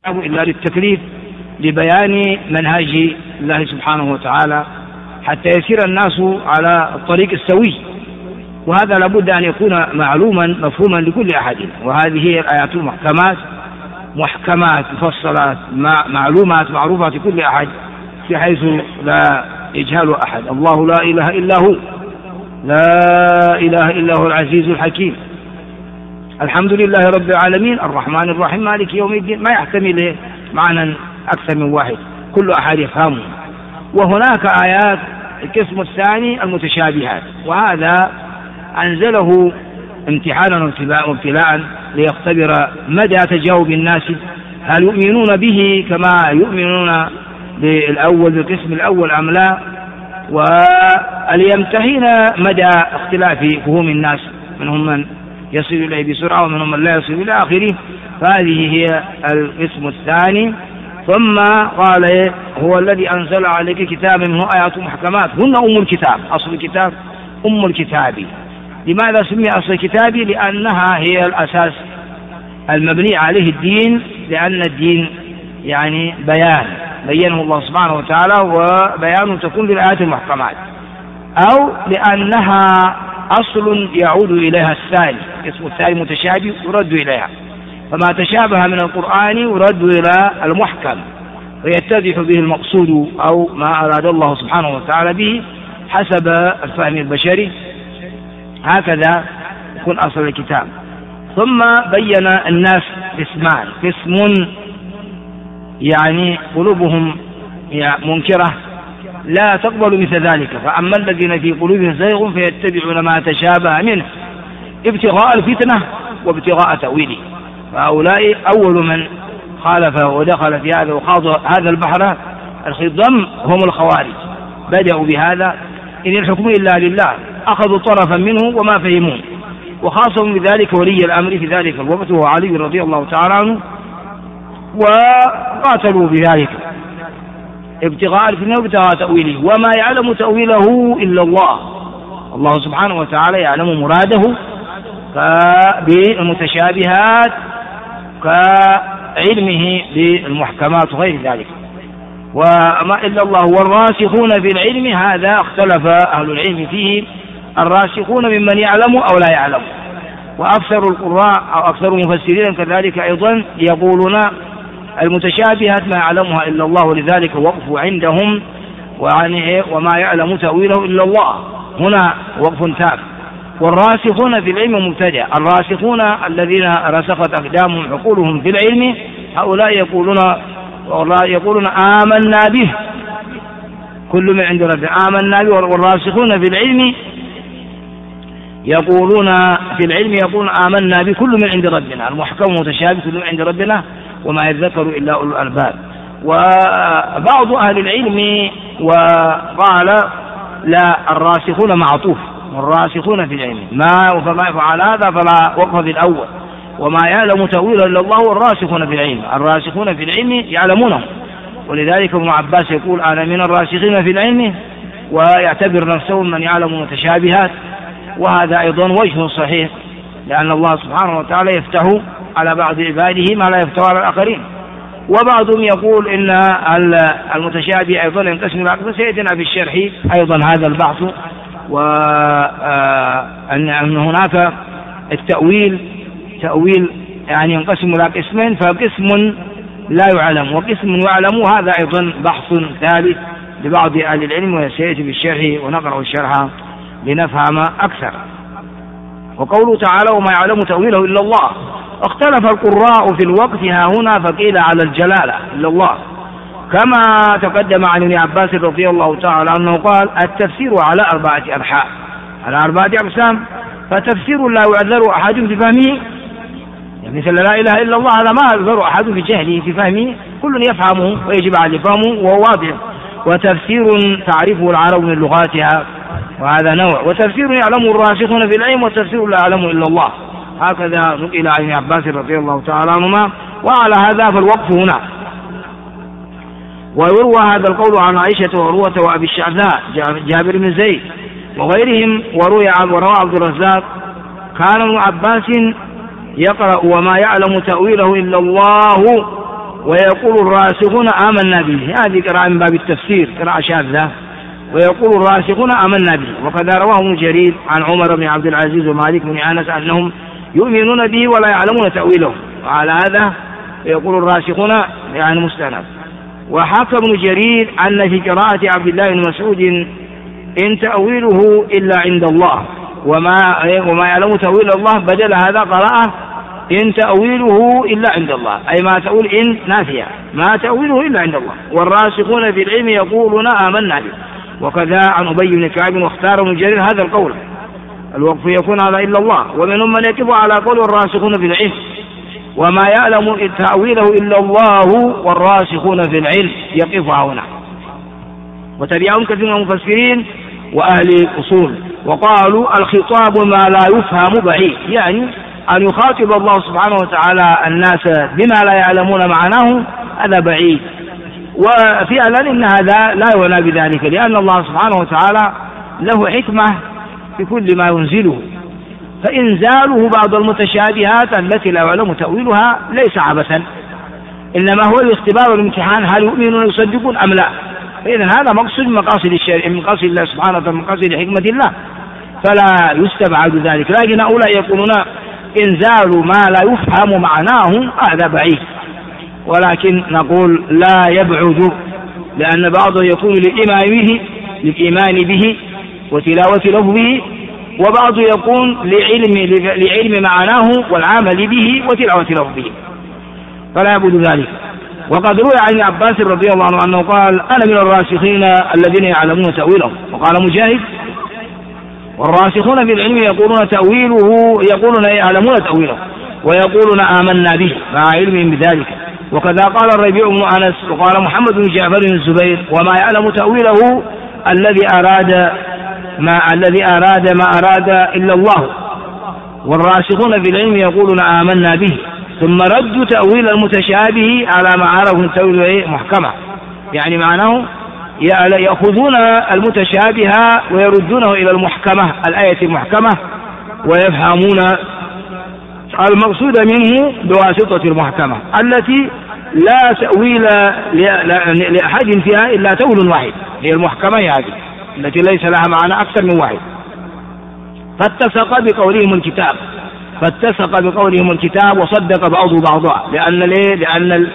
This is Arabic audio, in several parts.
إلا للتكليف لبيان منهج الله سبحانه وتعالى حتى يسير الناس على الطريق السوي، وهذا لابد أن يكون معلوما مفهوما لكل أحد. وهذه هي الآيات المحكمات، محكمات مفصلات معلومات معروفة لكل أحد في حيث لا يجهل أحد. الله لا إله إلا هو، لا إله إلا هو العزيز الحكيم، الحمد لله رب العالمين، الرحمن الرحيم، مالك يوم الدين. ما يحتمل معنى أكثر من واحد، كل أحد يفهمه. وهناك آيات القسم الثاني المتشابهات، وهذا أنزله امتحانا وابتلاء ليختبر مدى تجاوب الناس، هل يؤمنون به كما يؤمنون بالأول بالقسم الأول أم لا، وليمتحن مدى اختلاف فهوم الناس، منهم من يصل إليه بسرعة ومنهم من لا يصل إلى آخره. فهذه هي القسم الثاني. ثم قال هو الذي أنزل عليك كتابا منه آيات محكمات هن أم الكتاب، أصل الكتاب أم الكتاب. لماذا سمي أصل الكتاب؟ لأنها هي الأساس المبني عليه الدين، لأن الدين يعني بيان بينه الله سبحانه وتعالى، وبيان تكون للآيات المحكمات، أو لأنها أصل يعود إليها الثاني، اسم الثاني متشابه يرد إليها، فما تشابه من القرآن يرد إلى المحكم ويتضح به المقصود أو ما أراد الله سبحانه وتعالى به حسب الفهم البشري. هكذا يكون أصل الكتاب. ثم بين الناس قسمان، قسم يعني قلوبهم منكرة لا تقبل مثل ذلك، فأما الذين في قلوبهم زيغ فيتبعون ما تشابه منه ابتغاء الفتنة وابتغاء تأويله، فهؤلاء أول من خالف ودخل في هذا وخاض هذا البحر الخضم هم الخوارج، بدأوا بهذا إن الحكم إلا لله، أخذوا طرفا منه وما فهمون، وخاصهم بذلك ولي الأمر في ذلك الوقت وهو علي رضي الله تعالى عنه، وقاتلوا بذلك ابتغاء الفتنة وابتغاء تأويله، وما يعلم تأويله إلا الله، الله سبحانه وتعالى يعلم مراده بالمتشابهات كعلمه بالمحكمات وغير ذلك، وما إلا الله. والراسخون في العلم، هذا اختلف أهل العلم فيه، الراسخون ممن يعلم أو لا يعلم، وأكثر القراء أو أكثر المفسرين كذلك أيضا يقولون المتشابهات ما يعلمها إلا الله، ولذلك وقفوا عندهم وما يعلم تأويله إلا الله، هنا وقف تام. والراسخون في العلم مبتدأ، الراسخون الذين رسخت أقدامهم عقولهم في العلم، هؤلاء يقولون آمنا به كل من عند ربنا، آمنا به. والراسخون في العلم يقولون آمنا به كل من عند ربنا، المحكم متشابه كل من عند ربنا وما يذكر إلا أولو الألباب. وبعض أهل العلم وقال لا، الراسخون معطوف، والراسخون في العلم فما يفعل هذا فلا وقف في الأول، وما يعلم تأويله إلا الله والراسخون في العلم، الراسخون في العلم يعلمونه، ولذلك ابن عباس يقول أنا من الراسخين في العلم، ويعتبر نفسه من يعلم متشابهات، وهذا أيضا وجه صحيح، لأن الله سبحانه وتعالى يفتح على بعض عباده ما لا يفتح على الآخرين. وبعضهم يقول إن المتشابه أيضا ينقسم إلى أقسام، سيأتينا في الشرح أيضا هذا البحث، وأن هناك التأويل يعني ينقسم إلى قسمين، فقسم لا يعلم وقسم يعلم، هذا أيضا بحث ثالث لبعض أهل العلم، وسيأتي في الشرح ونقرأ الشرح لنفهم أكثر. وقوله تعالى وما يعلم تأويله إلا الله، اختلف القراء في الوقت ها هنا، فقيل على الجلالة إلا الله، كما تقدم عن ابن عباس رضي الله تعالى عنه قال التفسير على 4 أنحاء، على 4 أقسام، فتفسير لا يعذر أحد في فهمه، يعني مثل لا إله إلا الله هذا ما يعذر أحد في جهله في فهمه، كل يفهمه ويجب عليه فهمه وهو واضح. وتفسير تعرفه العرب من لغاتها، وهذا نوع. وتفسير يعلمه الراسخون في العلم، وتفسير لا يعلمه إلا الله، هكذا نقل عن ابن عباس رضي الله تعالى عنهما. وعلى هذا فالوقف هنا. ويروى هذا القول عن عائشة وعروة وأبي الشعثاء جابر بن زيد وغيرهم. وروى عبد الرزاق كان ابن عباس يقرأ وما يعلم تأويله إلا الله ويقول الراسخون آمنا به. هذه قراءة من باب التفسير، قراءة شاذة. ويقول الراسخون آمنا به. وكذا رواه ابن جرير عن عمر بن عبد العزيز ومالك بن أنس أنهم يؤمنون به ولا يعلمون تأويله، وعلى هذا يقول الراسخون يعني مستند. وحكى ابن جرير أن في قراءة عبد الله بن مسعود إن تأويله إلا عند الله وما يعلم تأويل الله، بدل هذا قراءة إن تأويله إلا عند الله، أي ما تأويل إن نافية، ما تأويله إلا عند الله. والراسخون في العلم يقولون آمنا به. وكذا عن أبي بن كعب واختار ابن جرير هذا القول، الوقف يكون على إلا الله. ومنهم من يكب على قول الراسخون في العلم وما يعلم تأويله إلا الله والراسخون في العلم، يقف هنا. وتبعهم كثير من المفسرين وأهل الأصول وقالوا الخطاب ما لا يفهم بعيد، يعني أن يخاطب الله سبحانه وتعالى الناس بما لا يعلمون معناه هذا بعيد. وفعلا إن هذا لا يعنى بذلك، لأن الله سبحانه وتعالى له حكمة في كل ما ينزله، فإنزاله بعض المتشابهات التي لا يعلم تأويلها ليس عبثا، إنما هو الاختبار والامتحان هل يؤمنون ويصدقون أم لا. فإذا هذا مقصود من مقاصد الشرع، من مقاصد الله سبحانه وتعالى، من مقاصد حكمة الله، فلا يستبعد ذلك. لكن هؤلاء يقولون إنزال ما لا يفهم معناه هذا بعيد، ولكن نقول لا يبعد، لأن بعضه يكون للإيمان به وتلاوة لفظه، وبعضه يكون لعلم معناه والعمل به وتلاوة لفظه، فلا يبعد ذلك. وقد روي عن عباس رضي الله عنه أنه قال أنا من الراسخين الذين يعلمون تأويله. وقال مجاهد والراسخون في العلم يقولون تأويله، يقولون يعلمون تأويله ويقولون آمنا به مع علمهم بذلك. وكذا قال الربيع بن أنس وقال محمد بن جعفر بن الزبير وما يعلم تأويله الذي أراد ما أراد إلا الله، والراسخون في العلم يقولون آمنا به. ثم ردوا تأويل المتشابه على ما عرفوا تأويل محكمة، يعني معناه يأخذون المتشابه ويردونه إلى المحكمة، الآية المحكمة، ويفهمون المقصود منه بواسطة المحكمة التي لا تأويل لأحد فيها إلا تأويل واحد، هي المحكمة هذه التي ليس لها معنى أكثر من واحد. فاتسق بقولهم الكتاب وصدق بعضه بعضا، لأن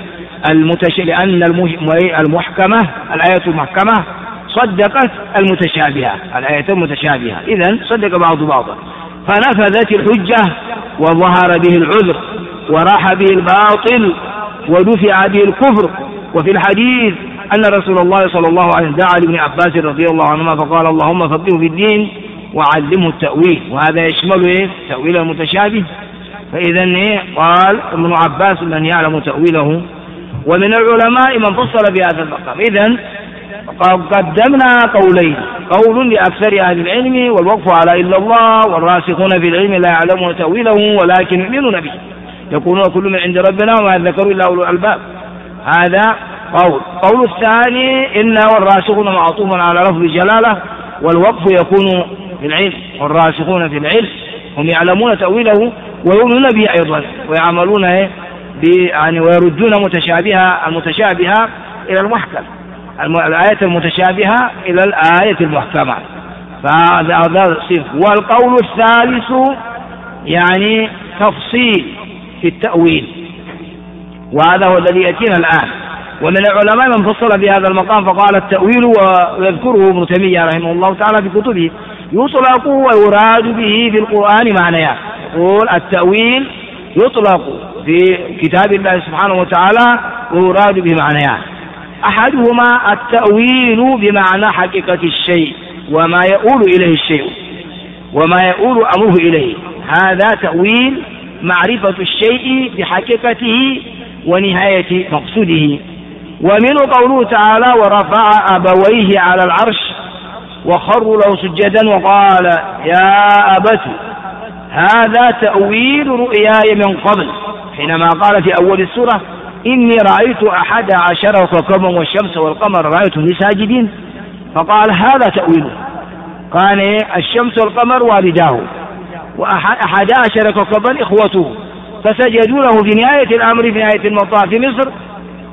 المحكمة الآية المحكمة صدقت المتشابهة، الآية المتشابهة، إذن صدق بعضه بعضا، فنفذت الحجة وظهر به العذر وراح به الباطل ودفع به الكفر. وفي الحديث أن رسول الله صلى الله عليه وسلم دعا لابن عباس رضي الله عنهما فقال اللهم فقهه في الدين وعلمه التأويل، وهذا يشمل تأويل المتشابه. فإذا قال ابن عباس من يعلم تأويله. ومن العلماء من فصل بهذا المقام. إذن قدمنا قولين، قول لأكثر أهل العلم والوقف على إلا الله، والراسخون في العلم لا يعلمون تأويله ولكن يؤمنون به، يقولون كل من عند ربنا وما يذكر إلا أولو الألباب. هذا قول الثاني إن والراسخون معطوف على لفظ جلالة، والوقف يكون في العلم، والراسخون في العلم هم يعلمون تأويله ويؤمنون به أيضا ويعملون يعني ويردون المتشابهة إلى المحكم، الآية المتشابهة إلى الآية المحكمة. فهذا صفة. والقول الثالث يعني تفصيل في التأويل، وهذا هو الذي يأتينا الآن. ومن العلماء من فصل بهذا المقام فقال التأويل، ويذكره ابن تيمية رحمه الله تعالى في كتبه، يطلق ويراد به في القرآن معنيان. يقول التأويل يطلق في كتاب الله سبحانه وتعالى ويراد به معنيان. أحدهما التأويل بمعنى حقيقة الشيء وما يؤول إليه الشيء وما يؤول أمره إليه، هذا تأويل معرفة الشيء بحقيقته ونهاية مقصوده. ومنه قوله تعالى ورفع أبويه على العرش وخروا له سجدا وقال يا أبت هذا تأويل رؤياي من قبل، حينما قال في أول السورة إني رأيت 11 كوكبا والشمس والقمر رأيتهم لي ساجدين، فقال هذا تأويله، كان الشمس والقمر والداه و11 كوكبا إخوته، فسجدوا له في نهاية الأمر في نهاية المطاف في مصر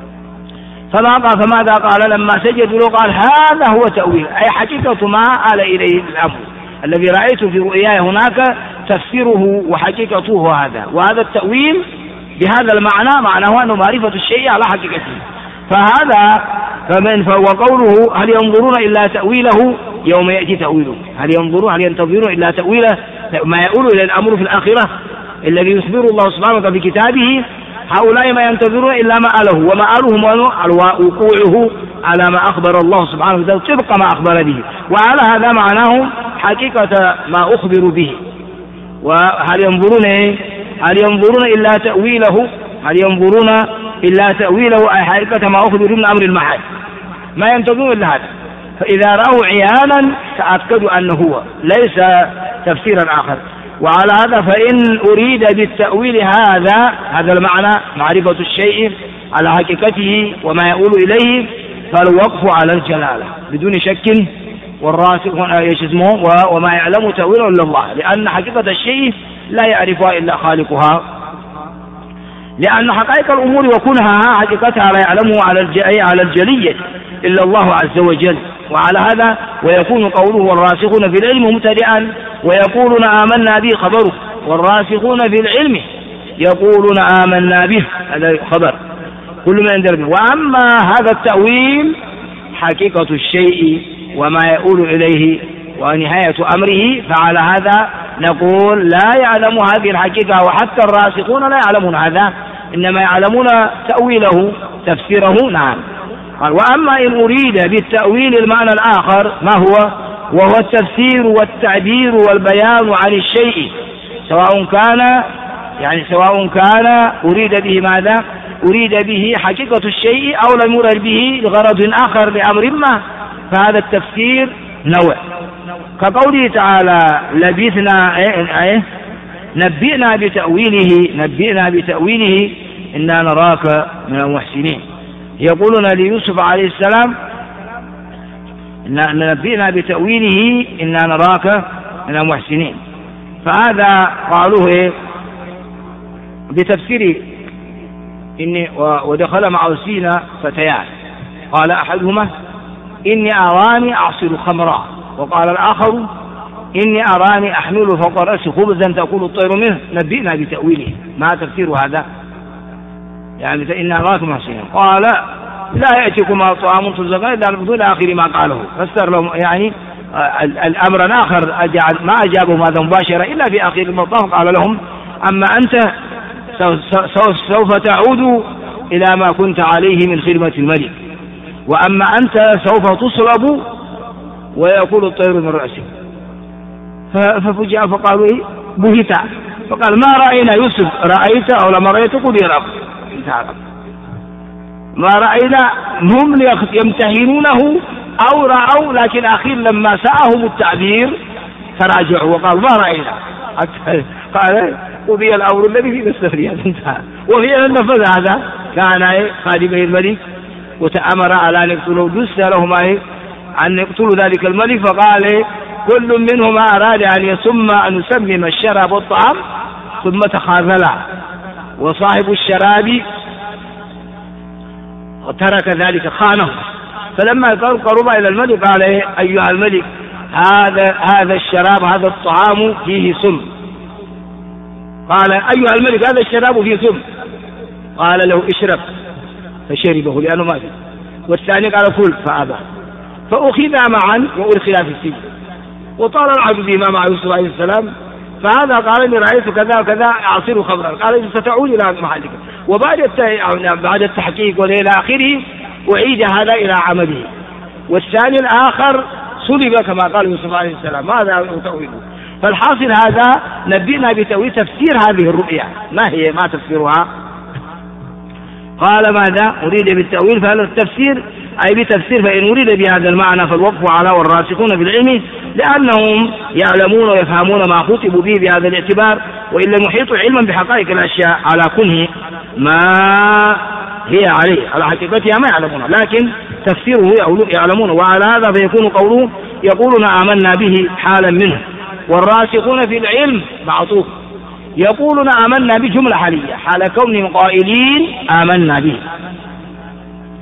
فماذا قال لما سجدوا له؟ قال هذا هو تأويل، أي حقيقة ما آل إليه الأمر الذي رأيته في رؤياي هناك تفسيره وحقيقته هذا، وهذا التأويل بهذا المعنى معناه أنه معرفة الشيء على حقيقته. فهذا وقوله هل ينظرون إلا تأويله يوم يأتي تأويله، هل ينتظرون إلا تأويله ما يقول إلى الأمر في الآخرة الذي يخبر الله سبحانه وتعالى في كتابه، هؤلاء ما ينتظرون إلا مآله، ومآلهم وقوعه على ما أخبر الله سبحانه وتعالى طبق ما أخبر به، وعلى هذا معناه حقيقة ما أخبر به. وهل ينظرون إلا تأويله، هل ينظرون إلا تأويله أي حقيقة ما أخبر من أمر المحال، ما ينتظرون إلا هذا. فإذا رأوا عيانا تأكدوا أنه هو ليس تفسيرا آخر. وعلى هذا فإن أريد بالتأويل هذا المعنى معرفة الشيء على حقيقته وما يقول إليه، فالوقف على الجلالة بدون شك، والراسخون يشزمه وما يعلم تأويله إلا الله، لأن حقيقة الشيء لا يعرفها إلا خالقها، لأن حقائق الأمور وكونها حقيقتها لا يعلمه على الجلية إلا الله عز وجل. وعلى هذا ويكون قوله والراسخون في العلم مبتدئا، ويقولون آمنا به خبره، والراسخون في العلم يقولون آمنا به، هذا خبر كل من عند ربه. وأما هذا التأويل حقيقة الشيء وما يقول إليه ونهاية أمره، فعلى هذا نقول لا يعلم هذه الحقيقة، وحتى الراسخون لا يعلمون هذا، إنما يعلمون تأويله تفسيره. نعم. قال وأما إن أريد بالتأويل المعنى الآخر ما هو، وهو التفسير والتعبير والبيان عن الشيء، سواء كان أريد به ماذا؟ أريد به حقيقة الشيء أو لم يرد به لغرض آخر لأمر ما، فهذا التفسير نوع، كقوله تعالى نبئنا بتأويله إنا نراك من المحسنين. يقولون ليوسف عليه السلام نبئنا بتأويله إنا نراك من المحسنين، فهذا قالوه بتفسير ودخل معه سينا فتيان، قال أحدهما إني أراني أعصر خمرا، وقال الآخر إني أراني أحمل فوق رأسي خبزا تأكل الطير منه، نبئنا بتأويله. ما تفسير هذا؟ يعني إن نراك محسنين. قال لا يأتيكما طعام ترزقان إلا إلى آخر ما قاله، فسر لهم يعني الأمر الآخر ما أجابهم هذا مباشرة إلا في آخر المطاف، قال لهم أما أنت سوف تعود إلى ما كنت عليه من خدمة الملك، وأما أنت سوف تصلب ويأكل الطير من رأسه. ففجأة فقالوا بهتا، فقال ما رأينا يوسف رأيت أو لما رأيت قل يا رب، ما رأينا، هم يمتهنونه أو رأوا، لكن أخير لما سأهم التعبير تراجعوا وقالوا ما رأينا، قال قضي الأمر الذي فيه السفريات انتهى. وفعلا نفذ هذا، كان خادمه الملك وتأمر على أن يقتلوا، دس لهم أن يقتلوا ذلك الملك، فقال كل منهما أراد أن يسمم الشراب والطعام ثم تخاذلا، وصاحب الشراب وترك ذلك خانه. فلما قرب إلى الملك قال أيها الملك هذا الشراب هذا الطعام فيه سم. قال أيها الملك هذا الشراب فيه سم. قال له اشرب، فشربه لأنه ما فيه. والثاني قال كل فأبى، فأخذا معا وأدخلا في السجن، وطال العبد بما مع يوسف عليه السلام. فهذا قال إني رأيت كذا وكذا أعصر خمرا، قال ستعود إلى محلك. وبعد التحقيق وإلى آخره أعيد هذا إلى عمله. والثاني الآخر صلب كما قال يوسف عليه السلام، ماذا تأويله؟ فالحاصل هذا نبينا بتأويل تفسير هذه الرؤيا، ما تفسيرها؟ قال ماذا أريد بالتأويل؟ فهذا التفسير أي بتفسير، فإن أريد بهذا المعنى فالوقف على والراسخون في العلم، لأنهم يعلمون ويفهمون ما خطبوا به بهذا الاعتبار، وإلا المحيط علما بحقائق الأشياء على كنه ما هي عليه، على حقيقتها ما يعلمون، لكن تفسيره يعلمون. وعلى هذا فيكون قوله يقولون آمنا به حالا منه، والراسخون في العلم معطوف، يقولون آمنا بجملة حالية حال كونهم قائلين آمنا به.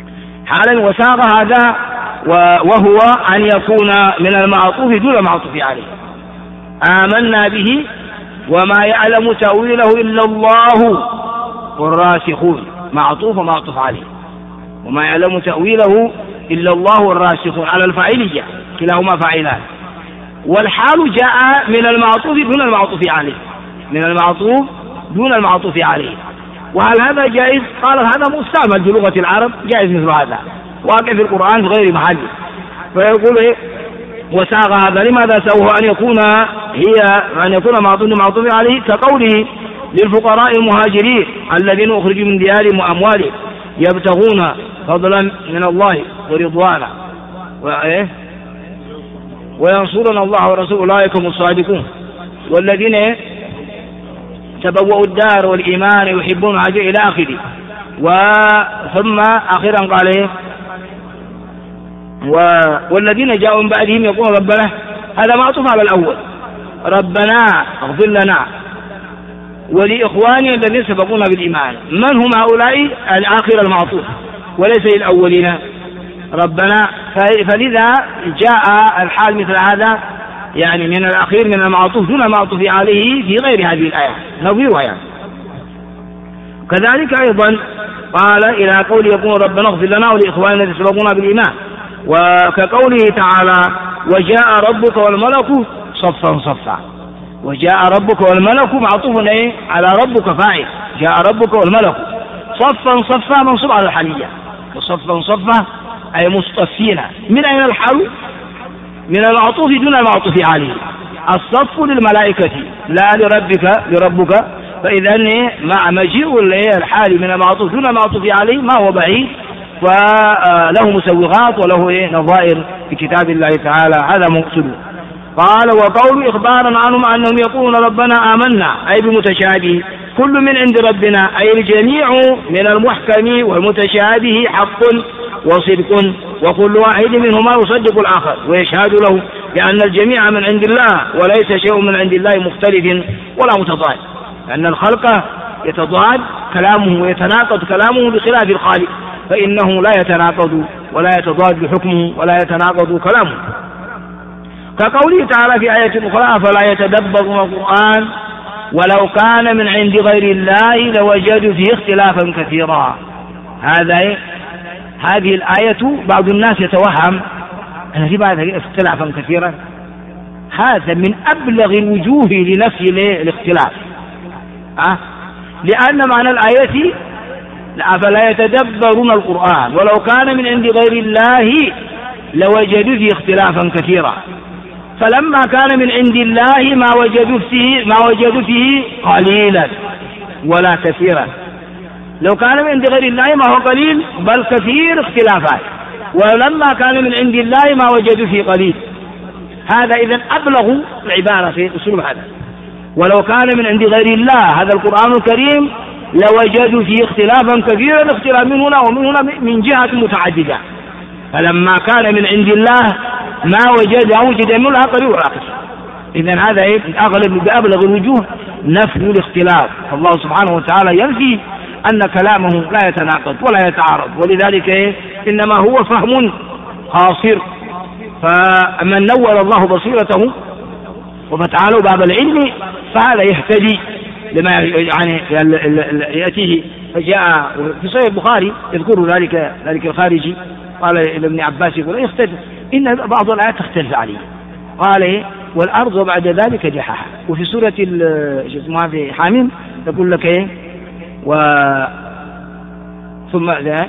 حالا وساق هذا وهو أن يكون من المعطوف دون المعطوف عليه. آمنا به وما يعلم تأويله إلا الله والراسخون، معطوف ومعطوف عليه، وما يعلم تأويله إلا الله والراسخون على الفاعلية، كلاهما فاعلان. والحال جاء من المعطوف دون المعطوف عليه، من المعطوف دون المعطوف عليه. وهل هذا جائز؟ قال هذا مستعمل في لغة العرب، جائز مثل هذا، واقع في القرآن في غير محله. فيقول وساق هذا لماذا سوى أن يكون معطوف عليه، كقوله للفقراء المهاجرين الذين أخرجوا من ديارهم وأموالهم يبتغون فضلا من الله ورضوانا وينصرون الله ورسوله أولئك هم الصادقون والذين تبوأوا الدار والإيمان يحبون هاجر إلى آخره. ثم أخيرا قال والذين جاءوا من بعدهم يقولون ربنا، هذا معطوف على الأول، ربنا اغفر لنا ولإخواننا الذين سبقونا بالإيمان. من هم هؤلاء؟ الآخر المعطوف وليس الأولين، ربنا. فلذا جاء الحال مثل هذا، يعني من الأخير من المعطوف دون المعطوف عليه في غير هذه الآية نظيرها يعني. كذلك أيضا قال إلى قول يقول ربنا اغفر لنا ولإخواننا الذين سبقونا بالإيمان، وكقوله تعالى وجاء ربك والملك صفا صفا. وجاء ربك والملك معطوف على ربك فاعل، جاء ربك والملك صفا صفا منصوب على الحالية، وصفا صفا أي مصطفين. من أين الحال؟ من المعطوف دون المعطوف عليه. الصف للملائكة لا لربك، فإذا مع مجيء الحال من المعطوف دون المعطوف عليه ما هو بعيد، وله مسوغات وله نظائر في كتاب الله تعالى، هذا مقصود. قال وقول إخبارا عنهم أنهم يقولون ربنا آمنا أي بمتشابه كل من عند ربنا، أي الجميع من المحكم والمتشابه حق وصدق، وكل واحد منهما يصدق الآخر ويشهد له بأن الجميع من عند الله وليس شيء من عند الله مختلف ولا متضاد، لأن الخلق يتضاد كلامه ويتناقض كلامه بخلاف الخالق، فإنه لا يتناقض ولا يتضاد بحكمه ولا يتناقض كلامه. كقوله تعالى في آية أخرى فلا يتدبرون القرآن ولو كان من عند غير الله لوجدوا فيه اختلافا كثيرا. هذه الآية بعض الناس يتوهم أن في بعض اختلافا كثيرا، هذا من أبلغ الوجوه لنفي الاختلاف، لأن معنى الآية فلا يتدبرون القرآن ولو كان من عند غير الله لوجدوا فيه اختلافا كثيرا، فلما كان من عند الله ما وجدوا فيه قليلا ولا كثيرا. لو كان من عند غير الله ما هو قليل بل كثير اختلافات، ولما كان من عند الله ما وجدوا فيه قليل. هذا إذن أبلغ العبارة في أسلوب هذا. ولو كان من عند غير الله هذا القرآن الكريم لوجدوا فيه اختلافا كثيرا، اختلاف من هنا ومن هنا من جهة متعددة، فلما كان من عند الله ما وجد منها قليل ولا كثير. إذن هذا أغلب بأبلغ الوجوه نفي الاختلاف، فالله سبحانه وتعالى ينفي أن كلامه لا يتناقض ولا يتعارض، ولذلك إنما هو فهم قاصر. فمن نور الله بصيرته وفتح له باب العلم فهذا يهتدي لما يعني يأتيه. فجاء في صحيح البخاري يذكر ذلك الخارجي قال لابن عباس يقول يختلف إن بعض الآيات تختلف عليه، قال والأرض وبعد ذلك جحاها. وفي سورة اسمها في حاميم يقول لك ثم ذا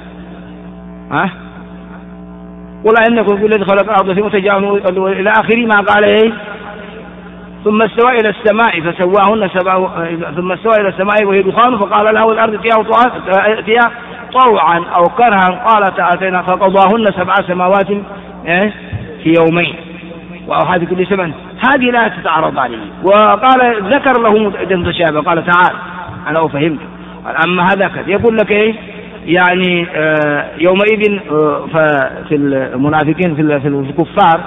ولا إنكم في الذي خلق الأرض ثم تجاوزوا إلى آخر ما قال ثم استوى إلى السماء فسواهن ثم استوى إلى السماء وهي دخان فقال لها والأرض ائتيا طوعا أو كرها قالت أتينا فقضاهن 7 سماوات في يومين وأوحى بكل سماء. هذه لا تتعرض عليه. وقال ذكر له متشابه قال تعال أنا أفهمك. أما هذا كذا يقول لك يعني يومئذ في المنافقين في الكفار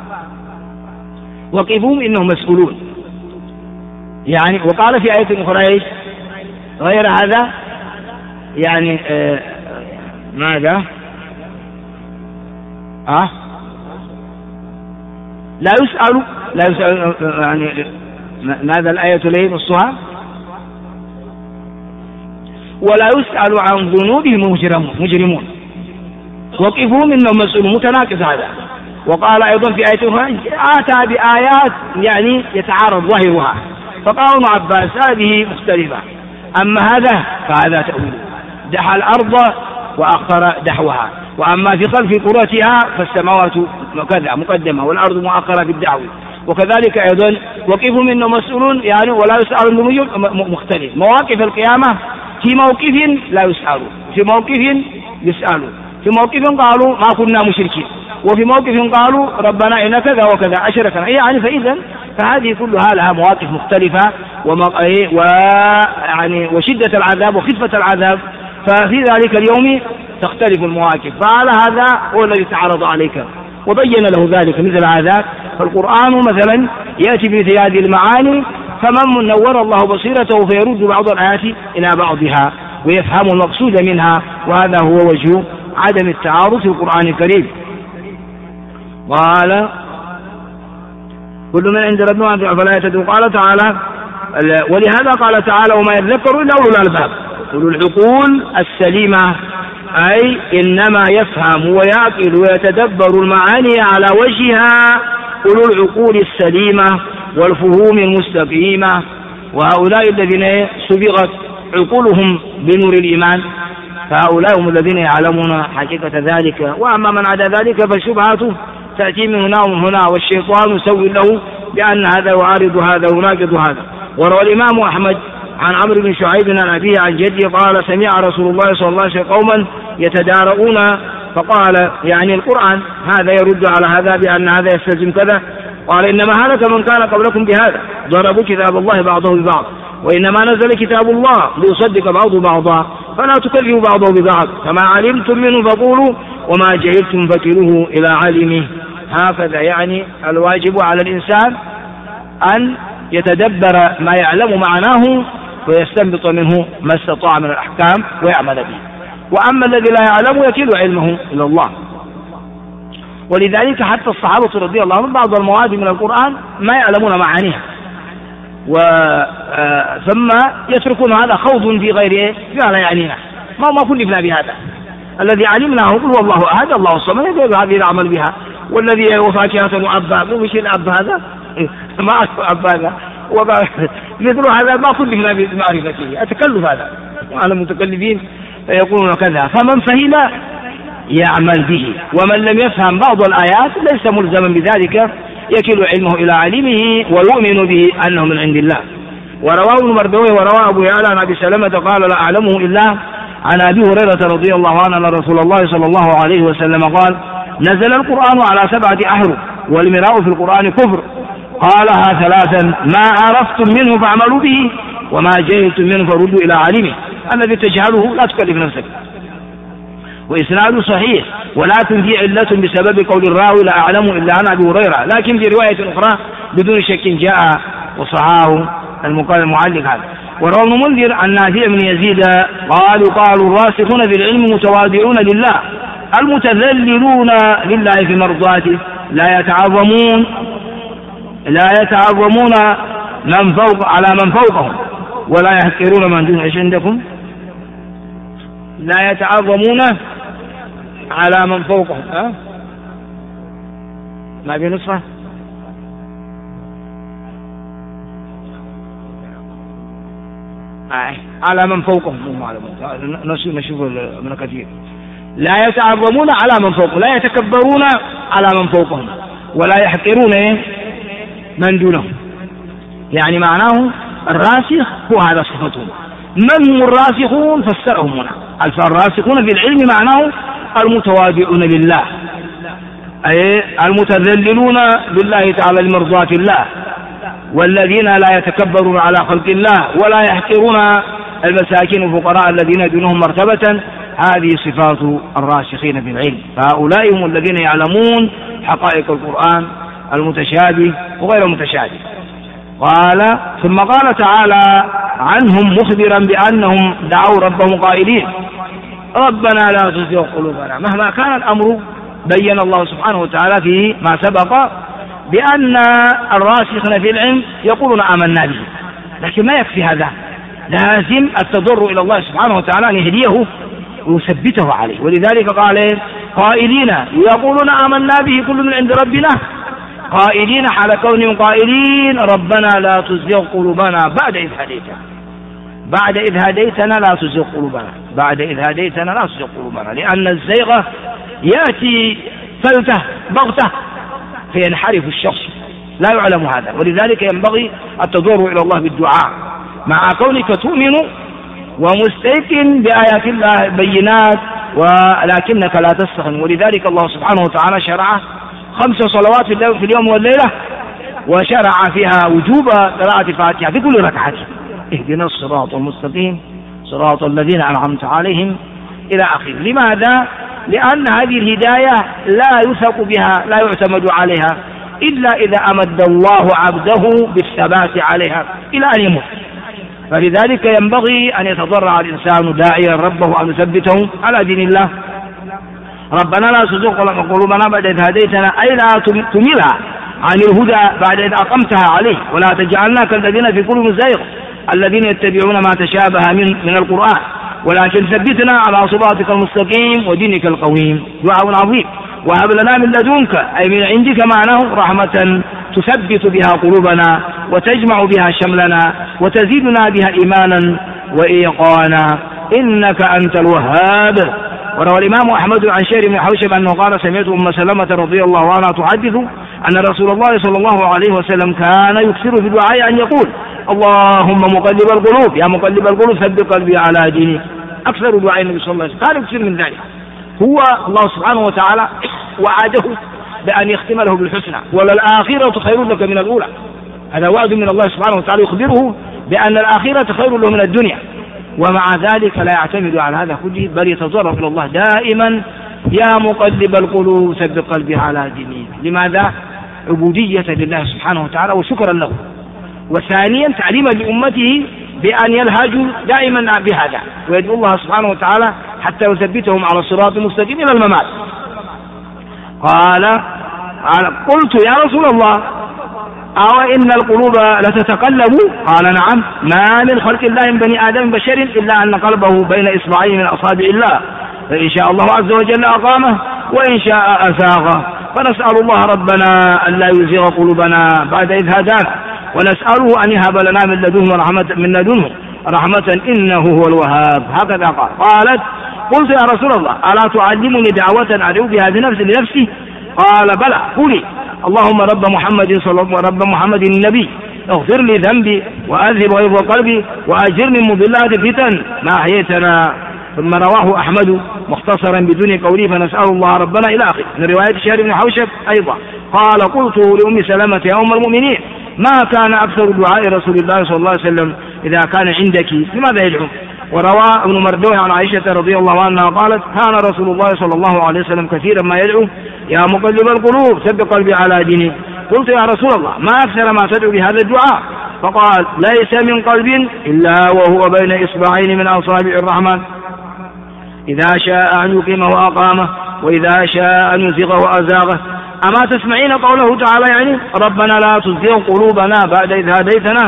وقفهم إنهم مسؤولون يعني. وقال في آية أخرى غير هذا يعني ماذا لا يسأل يعني ماذا الآية ليه نصها؟ ولا يسأل عن ذنوبهم مجرمون وقفوا منهم مسؤول متناقض هذا. وقال أيضا في آية أخرى آتى بآيات يعني يتعارض ظاهرها، فقال ابن عباس هذه مختلفة، أما هذا فهذا تأويل، دحى الأرض وأخر دحوها، وأما في خلف قرتها فالسماوات كذا مقدمة والأرض مؤخرة في الدعوة. وكذلك أيضا وقفوا منه مسؤول يعني ولا يسأل مختلف. مواقف القيامة في موقف لا يسأل، في موقف يسأل، في موقف قالوا ما كنا مشركين، وفي موقف قالوا ربنا إن كذا وكذا أشركنا، يعني فإذا فهذه كلها لها مواقف مختلفة ويعني وشدة العذاب وخفة العذاب، ففي ذلك اليوم تختلف المواقف. فعلى هذا هو الذي تعرض عليك وبين له ذلك مثل هذا. فالقرآن مثلا يأتي بمثل هذه المعاني، فمن نور الله بصيرته فيرد بعض الآيات إلى بعضها ويفهم المقصود منها، وهذا هو وجه عدم التعارض في القرآن الكريم. قال كل من عند ربنا فلا يتدعو. قال تعالى ولهذا قال تعالى وما يذكر إلا أولو الألباب، أولو العقول السليمة، أي إنما يفهم ويعقل ويتدبر المعاني على وجهها أولو العقول السليمة والفهوم المستقيمة، وهؤلاء الذين سبغت عقولهم بنور الإيمان، فهؤلاء هم الذين يعلمون حقيقة ذلك. وأما من عدا ذلك فالشبهات تأتي من هنا ومن هنا، والشيطان يسوي له بأن هذا يعارض هذا ويناقض هذا. وروى الإمام أحمد عن عمرو بن شعيب عن أبيه عن جده قال سمع رسول الله صلى الله عليه وسلم قوما يتدارؤون، فقال يعني القرآن هذا يرد على هذا بأن هذا يستلزم كذا، قال إنما هلك من كان قبلكم بهذا ضربوا كتاب الله بعضه ببعض، وإنما نزل كتاب الله ليصدق بعضه بعضا فلا تكذبوا بعضه ببعض، فما علمتم منه فقولوا وما جهلتم فكلوه إلى علمه. هكذا يعني الواجب على الإنسان أن يتدبر ما يعلم معناه ويستنبط منه ما استطاع من الأحكام ويعمل به. وأما الذي لا يعلم يكل علمه إلى الله. ولذلك حتى الصحابة رضي الله عنهم بعض المواد من القرآن ما يعلمون معانيها، ثم يتركون هذا خوض في غيره فلا يعنينا، ما كلفنا بهذا. الذي علمناه هو الله أحد الله الصمد يجب هذه العمل بها، والذي وفاكهة وأبا مش الأب هذا ما أب هذا مثل هذا ما كلفنا بمعرفته، التكلف هذا وعلى المتكلفين يقولون كذا. فمن فهم يعمل به، ومن لم يفهم بعض الآيات ليس ملزما بذلك يكل علمه إلى علمه ويؤمن به أنه من عند الله. ورواه ابن مردويه ورواه أبو يعلى عن أبي سلمة قال لا أعلمه إلا عن أبي هريرة رضي الله عنه أن رسول الله صلى الله عليه وسلم قال نزل القرآن على 7 أحرف والمراء في القرآن كفر، قالها 3 ما عرفتم منه فاعملوا به وما جهلتم منه فردوا إلى علمه. الذي تجهله لا تكلف نفسك. وإسناده صحيح، ولكن في علة بسبب قول الراوي لا أعلم إلا عن أبي هريرة، لكن في رواية أخرى بدون شك جاء وصحاه المعلق هذا. وروى ابن منذر عن نافع بن يزيد قالوا الراسخون في العلم متواضعون لله المتذللون لله في مرضاته لا يتعظمون من فوق على من فوقهم ولا يحقرون من دون. ايش عندكم؟ لا يتعظمون على من فوقهم. ما في نسخة؟ على من فوقهم نشوف من كثير. لا يتعظمون على من فوقهم، لا يتكبرون على من فوقهم ولا يحقرون من دونهم. يعني معناه الراسخ هو هذا صفتهم. من هم الراسخون؟ فسرهم هنا. الراسخون في العلم معناه المتواضعون لله، أي المتذللون لله تعالى لمرضاة الله، والذين لا يتكبرون على خلق الله ولا يحقرون المساكين والفقراء الذين دونهم مرتبة. هذه صفات الراسخين في العلم، فهؤلاء هم الذين يعلمون حقائق القرآن المتشابه وغير المتشابه. قال ثم قال تعالى عنهم مخبرا بأنهم دعوا ربهم قائلين ربنا لا تزغ قلوبنا. مهما كان الأمر بين الله سبحانه وتعالى في ما سبق بأن الراسخين في العلم يقولون آمنا به، لكن ما يكفي هذا، لازم التضرع إلى الله سبحانه وتعالى أن يهديه ويثبته عليه. ولذلك قال قائلين يقولون آمنا به كل من عند ربنا، قائلين حال كونهم قائلين ربنا لا تزغ قلوبنا بعد إذ هديتنا، بعد إذ هديتنا لا تزغ قلوبنا، بعد إذ هديتنا لا تزغ قلوبنا، لأن الزيغة يأتي فلتة بغتة فينحرف الشخص، لا يعلم هذا. ولذلك ينبغي التضرع إلى الله بالدعاء مع كونك تؤمن ومستيقن بآيات الله بينات، ولكنك لا تستخن. ولذلك الله سبحانه وتعالى شرع 5 صلوات في اليوم والليلة، وشرع فيها وجوب قراءة الفاتحة في كل ركعة، اهدنا الصراط المستقيم صراط الذين أنعمت عليهم إلى آخره. لماذا؟ لأن هذه الهداية لا يثق بها، لا يعتمد عليها إلا إذا أمد الله عبده بالثبات عليها إلى أن يموت. فلذلك ينبغي أن يتضرع الإنسان داعيا ربه أن يثبته على دين الله. ربنا لا تزغ قلوبنا بعد إذ هديتنا، أي لا تملها عن الهدى بعد إذ أقمتها عليه، ولا تجعلنا كالذين في قلوبهم زيغ الذين يتبعون ما تشابه من القرآن، ولكن ثبتنا على صراطك المستقيم ودينك القويم. دعاء عظيم. وهب لنا من لدنك أي من عندك معناه رحمة تثبت بها قلوبنا وتجمع بها شملنا وتزيدنا بها إيمانا وإيقانا إنك أنت الوهاب. وروى الإمام أحمد عن شهر بن حوشب أنه قال سمعت أم سلمة رضي الله عنها تحدث أن رسول الله صلى الله عليه وسلم كان يكثر في دعائه أن يقول اللهم مقلب القلوب يا مقلب القلوب ثبت قلبي على دينك. أكثر دعاء النبي صلى الله عليه وسلم كان يكثر من ذلك. هو الله سبحانه وتعالى وعده بأن يختم له بالحسنى، وللآخرة خير لك من الأولى. هذا وعد من الله سبحانه وتعالى يخبره بأن الآخرة خير له من الدنيا، ومع ذلك لا يعتمد على هذا كله، بل يتضرع إلى الله دائما يا مقلب القلوب ثبت قلبي على دينك. لماذا؟ عبودية لله سبحانه وتعالى وشكرا له، وثانيا تعليما لأمته بأن يلهجوا دائما بهذا ويدعو الله سبحانه وتعالى حتى يثبتهم على الصراط المستقيم إلى الممات. قال قلت يا رسول الله أو إن القلوب لتتقلب؟ قال نعم، ما من خلق الله من بني آدم بشر إلا أن قلبه بين إصبعين من أصابع الله، فإن شاء الله عز وجل أقامه وإن شاء أزاغه. فنسأل الله ربنا أن لا يزيغ قلوبنا بعد إذ هدانا، ونسأله أن يهب لنا من لدنه رحمة إنه هو الوهاب. هكذا قال. قالت قلت يا رسول الله ألا تعلمني دعوة أدعو بها لنفسي؟ قال بلى قولي اللهم رب محمد النبي اغفر لي ذنبي وأذهب غيظ قلبي وأجرني من مضلات الفتن ما أحييتنا. ثم رواه أحمد مختصرا بدون قوله فنسأل الله ربنا إلى آخره. من رواية شهر بن حوشب أيضا قال قلت لأم سلمة يا أم المؤمنين ما كان أكثر دعاء رسول الله صلى الله عليه وسلم إذا كان عندك لماذا يدعو؟ وروى ابن مردوح عن عائشة رضي الله عنها قالت كان رسول الله صلى الله عليه وسلم كثيرا ما يدعو يا مقلب القلوب ثبت قلبي على دينك. قلت يا رسول الله ما أكثر ما تدعو بهذا الدعاء؟ فقال ليس من قلب إلا وهو بين إصبعين من أصابع الرحمن إذا شاء أن يقيمه وأقامه وإذا شاء أن يزغه وأزاغه. أما تسمعين قوله تعالى يعني ربنا لا تزغ قلوبنا بعد إذ هديتنا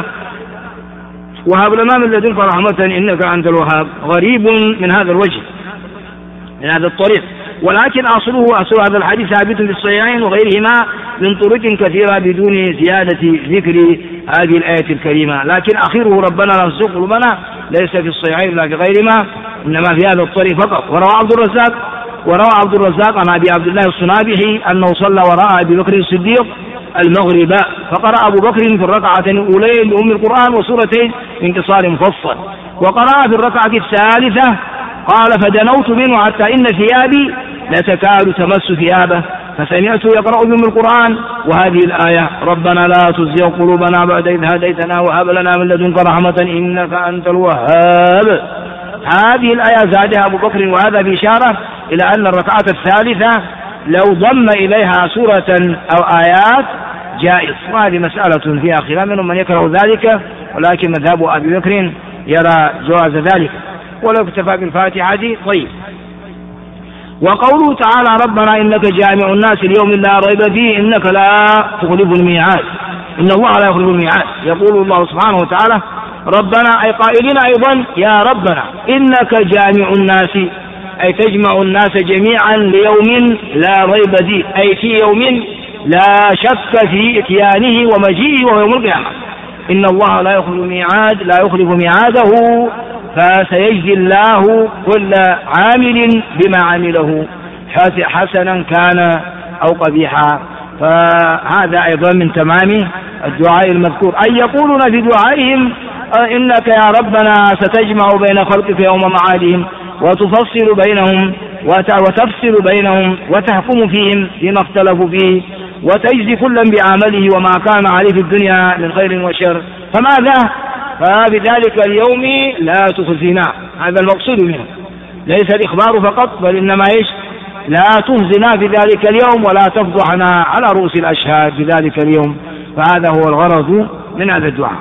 وهب لنا من لدنك رحمة إنك أنت الوهاب. غريب من هذا الوجه من هذا الطريق، ولكن أصل هذا الحديث ثابت في الصحيحين وغيرهما من طرق كثيرة بدون زيادة ذكر هذه الآية الكريمة، لكن أخيره ربنا لا تزغ قلوبنا ليس في الصحيحين لا في غيرهما إنما في هذا الطريق فقط. وروى عبد الرزاق عن أبي عبد الله الصنابحي أنه صلى وراء أبي بكر الصديق المغرب فقرأ أبو بكر في الركعة الأولين بأم القرآن وسورتين انتصار مفصل، وقرأ في الركعة الثالثة قال فدنوت منه حتى إن ثيابي لتكاد تمس ثيابه فسمعت يقرأ بأم القرآن وهذه الآية ربنا لا تزغ قلوبنا بعد إذ هديتنا وهب لنا من لدنك رحمة إنك أنت الوهاب. هذه الآية زادها أبو بكر، وهذا بإشارة إلى أن الركعة الثالثة لو ضم إليها سورة أو آيات جائز، وهذه مسألة فيها خلاف منهم من يكره ذلك، ولكن مذهب أبي بكر يرى جواز ذلك ولو اكتفى بالفاتحة طيب. وقوله تعالى ربنا إنك جامع الناس اليوم لا ريب فيه إنك لا تخلف الميعاد، إن الله لا يخلف الميعاد. يقول الله سبحانه وتعالى ربنا أي قائلين أيضا يا ربنا إنك جامع الناس أي تجمع الناس جميعا ليوم لا ريب فيه، أي في يوم لا شك في إتيانه ومجيئه وهو يوم القيامة. إن الله لا يخلف ميعاده فسيجزي الله كل عامل بما عمله حسنا كان أو قبيحا. فهذا أيضا من تمام الدعاء المذكور، أي يقولون في دعائهم إنك يا ربنا ستجمع بين خلقك يوم معادهم وتفصل بينهم وتفصل بينهم وتحكم فيهم فيما اختلفوا فيه وتجزي كلا بعمله وما كان عليه في الدنيا من خير وشر. فماذا؟ فبذلك اليوم لا تخزنا، هذا المقصود منه، ليس الإخبار فقط بل إنما لا تخزنا في ذلك اليوم ولا تفضحنا على رؤوس الأشهاد في ذلك اليوم. فهذا هو الغرض من هذا الدعاء.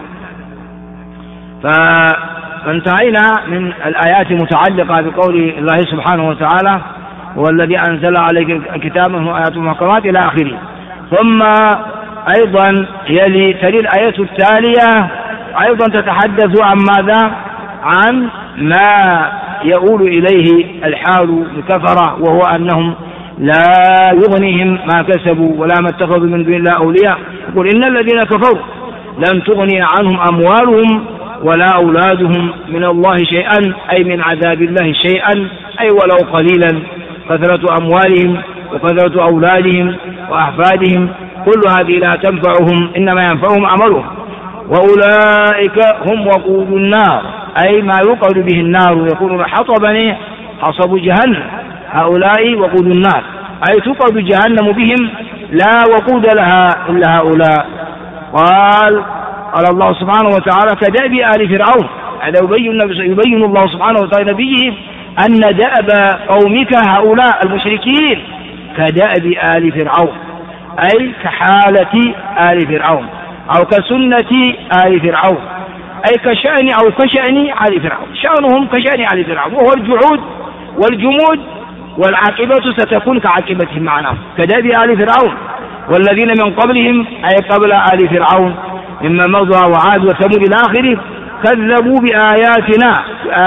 فانتهينا من الآيات المتعلقة بقول الله سبحانه وتعالى هو الذي أنزل عليك الكتاب منه آيات محكمات إلى آخره. ثم أيضا تلي الآية التالية أيضا تتحدث عن ماذا؟ عن ما يؤول إليه الحال الكفرة، وهو أنهم لا يغنيهم ما كسبوا ولا ما اتخذوا من دون الله أولياء. يقول إن الذين كفروا لن تغني عنهم أموالهم ولا أولادهم من الله شيئا، أي من عذاب الله شيئا، أي ولو قليلا. كثرة أموالهم وكثرة أولادهم وأحفادهم كل هذه لا تنفعهم، إنما ينفعهم عملهم. وأولئك هم وقود النار، أي ما يوقد به النار، يقولون حطبني حصب جهنم، هؤلاء وقود النار، أي توقد جهنم بهم لا وقود لها إلا هؤلاء. قال الله سبحانه وتعالى كدأب آل فرعون، هذا يبين الله سبحانه وتعالى نبيه أن دأب قومك هؤلاء المشركين كدأب آل فرعون، أي كحالة آل فرعون أو كسنة آل فرعون، أي كشأن أو كشأن آل فرعون، شأنهم كشأن آل فرعون، وهو الجحود والجمود، والعاقبة ستكون كعاقبتهم معنا كدأب آل فرعون والذين من قبلهم، أي قبل آل فرعون مما مضى وعاد وثمود إلى آخره، كذبوا بآياتنا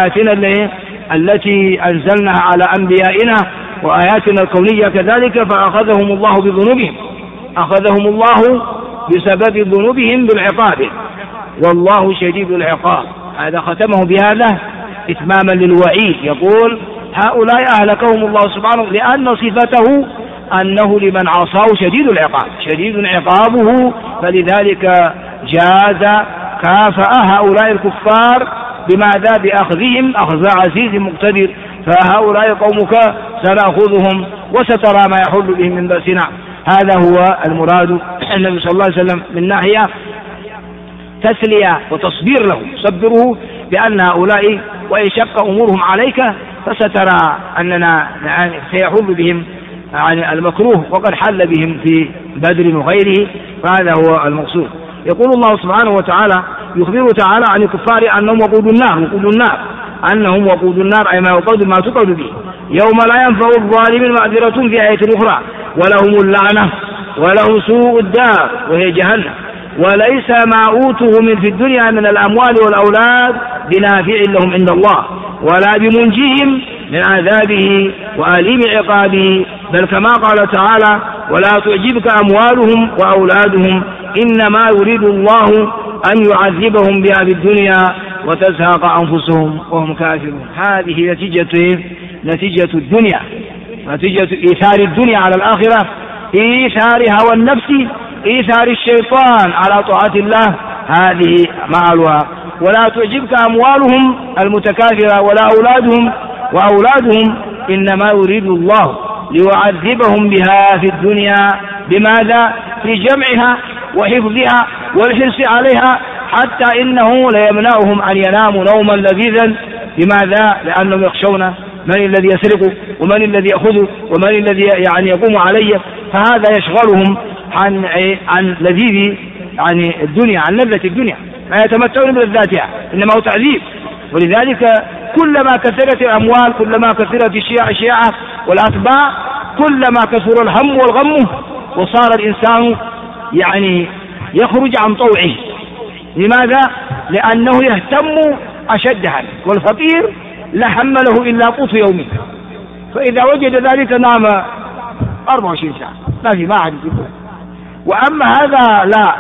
التي أنزلناها على أنبيائنا وآياتنا الكونية كذلك، فأخذهم الله بذنوبهم، أخذهم الله بسبب ذنوبهم بالعقاب، والله شديد العقاب. هذا ختمه بهذا إتماما للوعيد، يقول هؤلاء أهلكهم الله سبحانه لأن صفته أنه لمن عصاه شديد العقاب، شديد عقابه، فلذلك جاز كافأ هؤلاء الكفار بماذا؟ بأخذهم أخذ عزيز مقتدر. فهؤلاء قومك سنأخذهم وسترى ما يحل بهم من بأسنا. هذا هو المراد النبي صلى الله عليه وسلم من ناحية تسلية وتصبير له، صبره بأن هؤلاء وإن شق أمورهم عليك فسترى أننا سيحل بهم عن المكروه وقد حل بهم في بدر وغيره. فهذا هو المقصود. يقول الله سبحانه وتعالى يخبر تعالى عن الكفار أنهم وقود النار، أنهم وقود النار، أي ما تقود به يوم لا ينفع الظالمين معذرة في آية أخرى، ولهم اللعنة ولهم سوء الدار وهي جهنم، وليس ما أوتوا من في الدنيا من الأموال والأولاد بنافع لهم عند الله ولا بمنجيهم من عذابه وآليم عقابه، بل كما قال تعالى ولا تعجبك أموالهم وأولادهم إنما يريد الله أن يعذبهم بها في الدنيا وتزهق أنفسهم وهم كافرون. هذه نتيجة الدنيا، نتيجة إيثار الدنيا على الآخرة، إيثار هوى النفس، إيثار الشيطان على طاعة الله، هذه مآلها. ولا تعجبك أموالهم المتكاثرة ولا وأولادهم إنما يريد الله ليعذبهم بها في الدنيا. بماذا؟ في جمعها وحفظها والحرص عليها، حتى إنه ليمنعهم أن يناموا نوما لذيذا. لماذا؟ لأنهم يخشون من الذي يسرق ومن الذي يأخذ ومن الذي يقوم عليه، فهذا يشغلهم عن لذيذ الدنيا، عن لذة الدنيا، لا يتمتعون بلذاتها، إنما هو تعذيب. ولذلك كلما كثرت الأموال كلما كثرت الشيعة والأتباع كلما كثر الهم والغم، وصار الإنسان يعني يخرج عن طوعه. لماذا؟ لأنه يهتم أشد هم، والفقير لا هم له إلا قوت يومه، فإذا وجد ذلك نام 24 ساعة ما عاد يقول. وأما هذا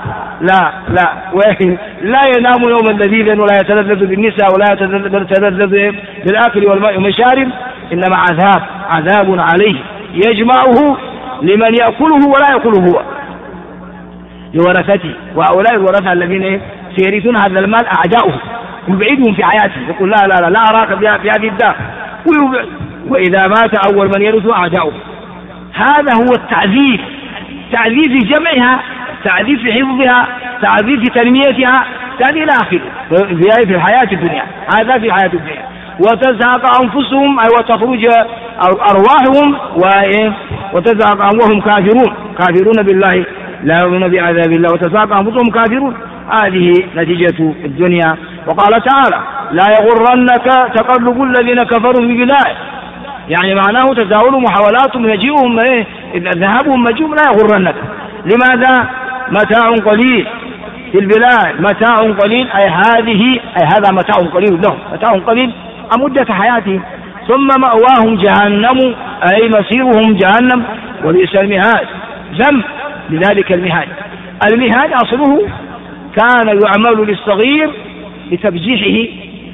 لا ينام يوما لذيذا ولا يتلذذ بالنساء ولا يتلذذ بالأكل والماء والمشارب، إنما عذاب عليه يجمعه لمن يأكله ولا يأكله هو لورثته، وهؤلاء الورثة الذين سيرثون هذا المال أعداؤه يبعدهم في حياته، يقول لا أراك في هذه الدار، وإذا مات أول من يرث أعداؤه. هذا هو التعذيب، تعذيب في جمعها، تعذيب في حفظها، تعذيب في تنميتها، هذه إلى آخره في الحياة الدنيا. هذا في الحياة الدنيا. وتزهق أنفسهم أي وتخرج أرواحهم وتزهق وهم كافرون بالله لا يؤمنون بعذاب الله، وتزهق أنفسهم كافرون. هذه نتيجة الدنيا. وقال تعالى لا يغرنك تقلب الذين كفروا في البلاد، يعني معناه تزاول محاولاتهم مجيئهم ذهابهم مجيئهم لا يغرنك. لماذا؟ متاع قليل في البلاد، متاع قليل أي هذا متاع قليل لهم، متاع قليل مدة حياتهم، ثم مأواهم جهنم أي مصيرهم جهنم وليس المهاد. ذنب لذلك المهاد أصله كان يعمل للصغير لتبجيحه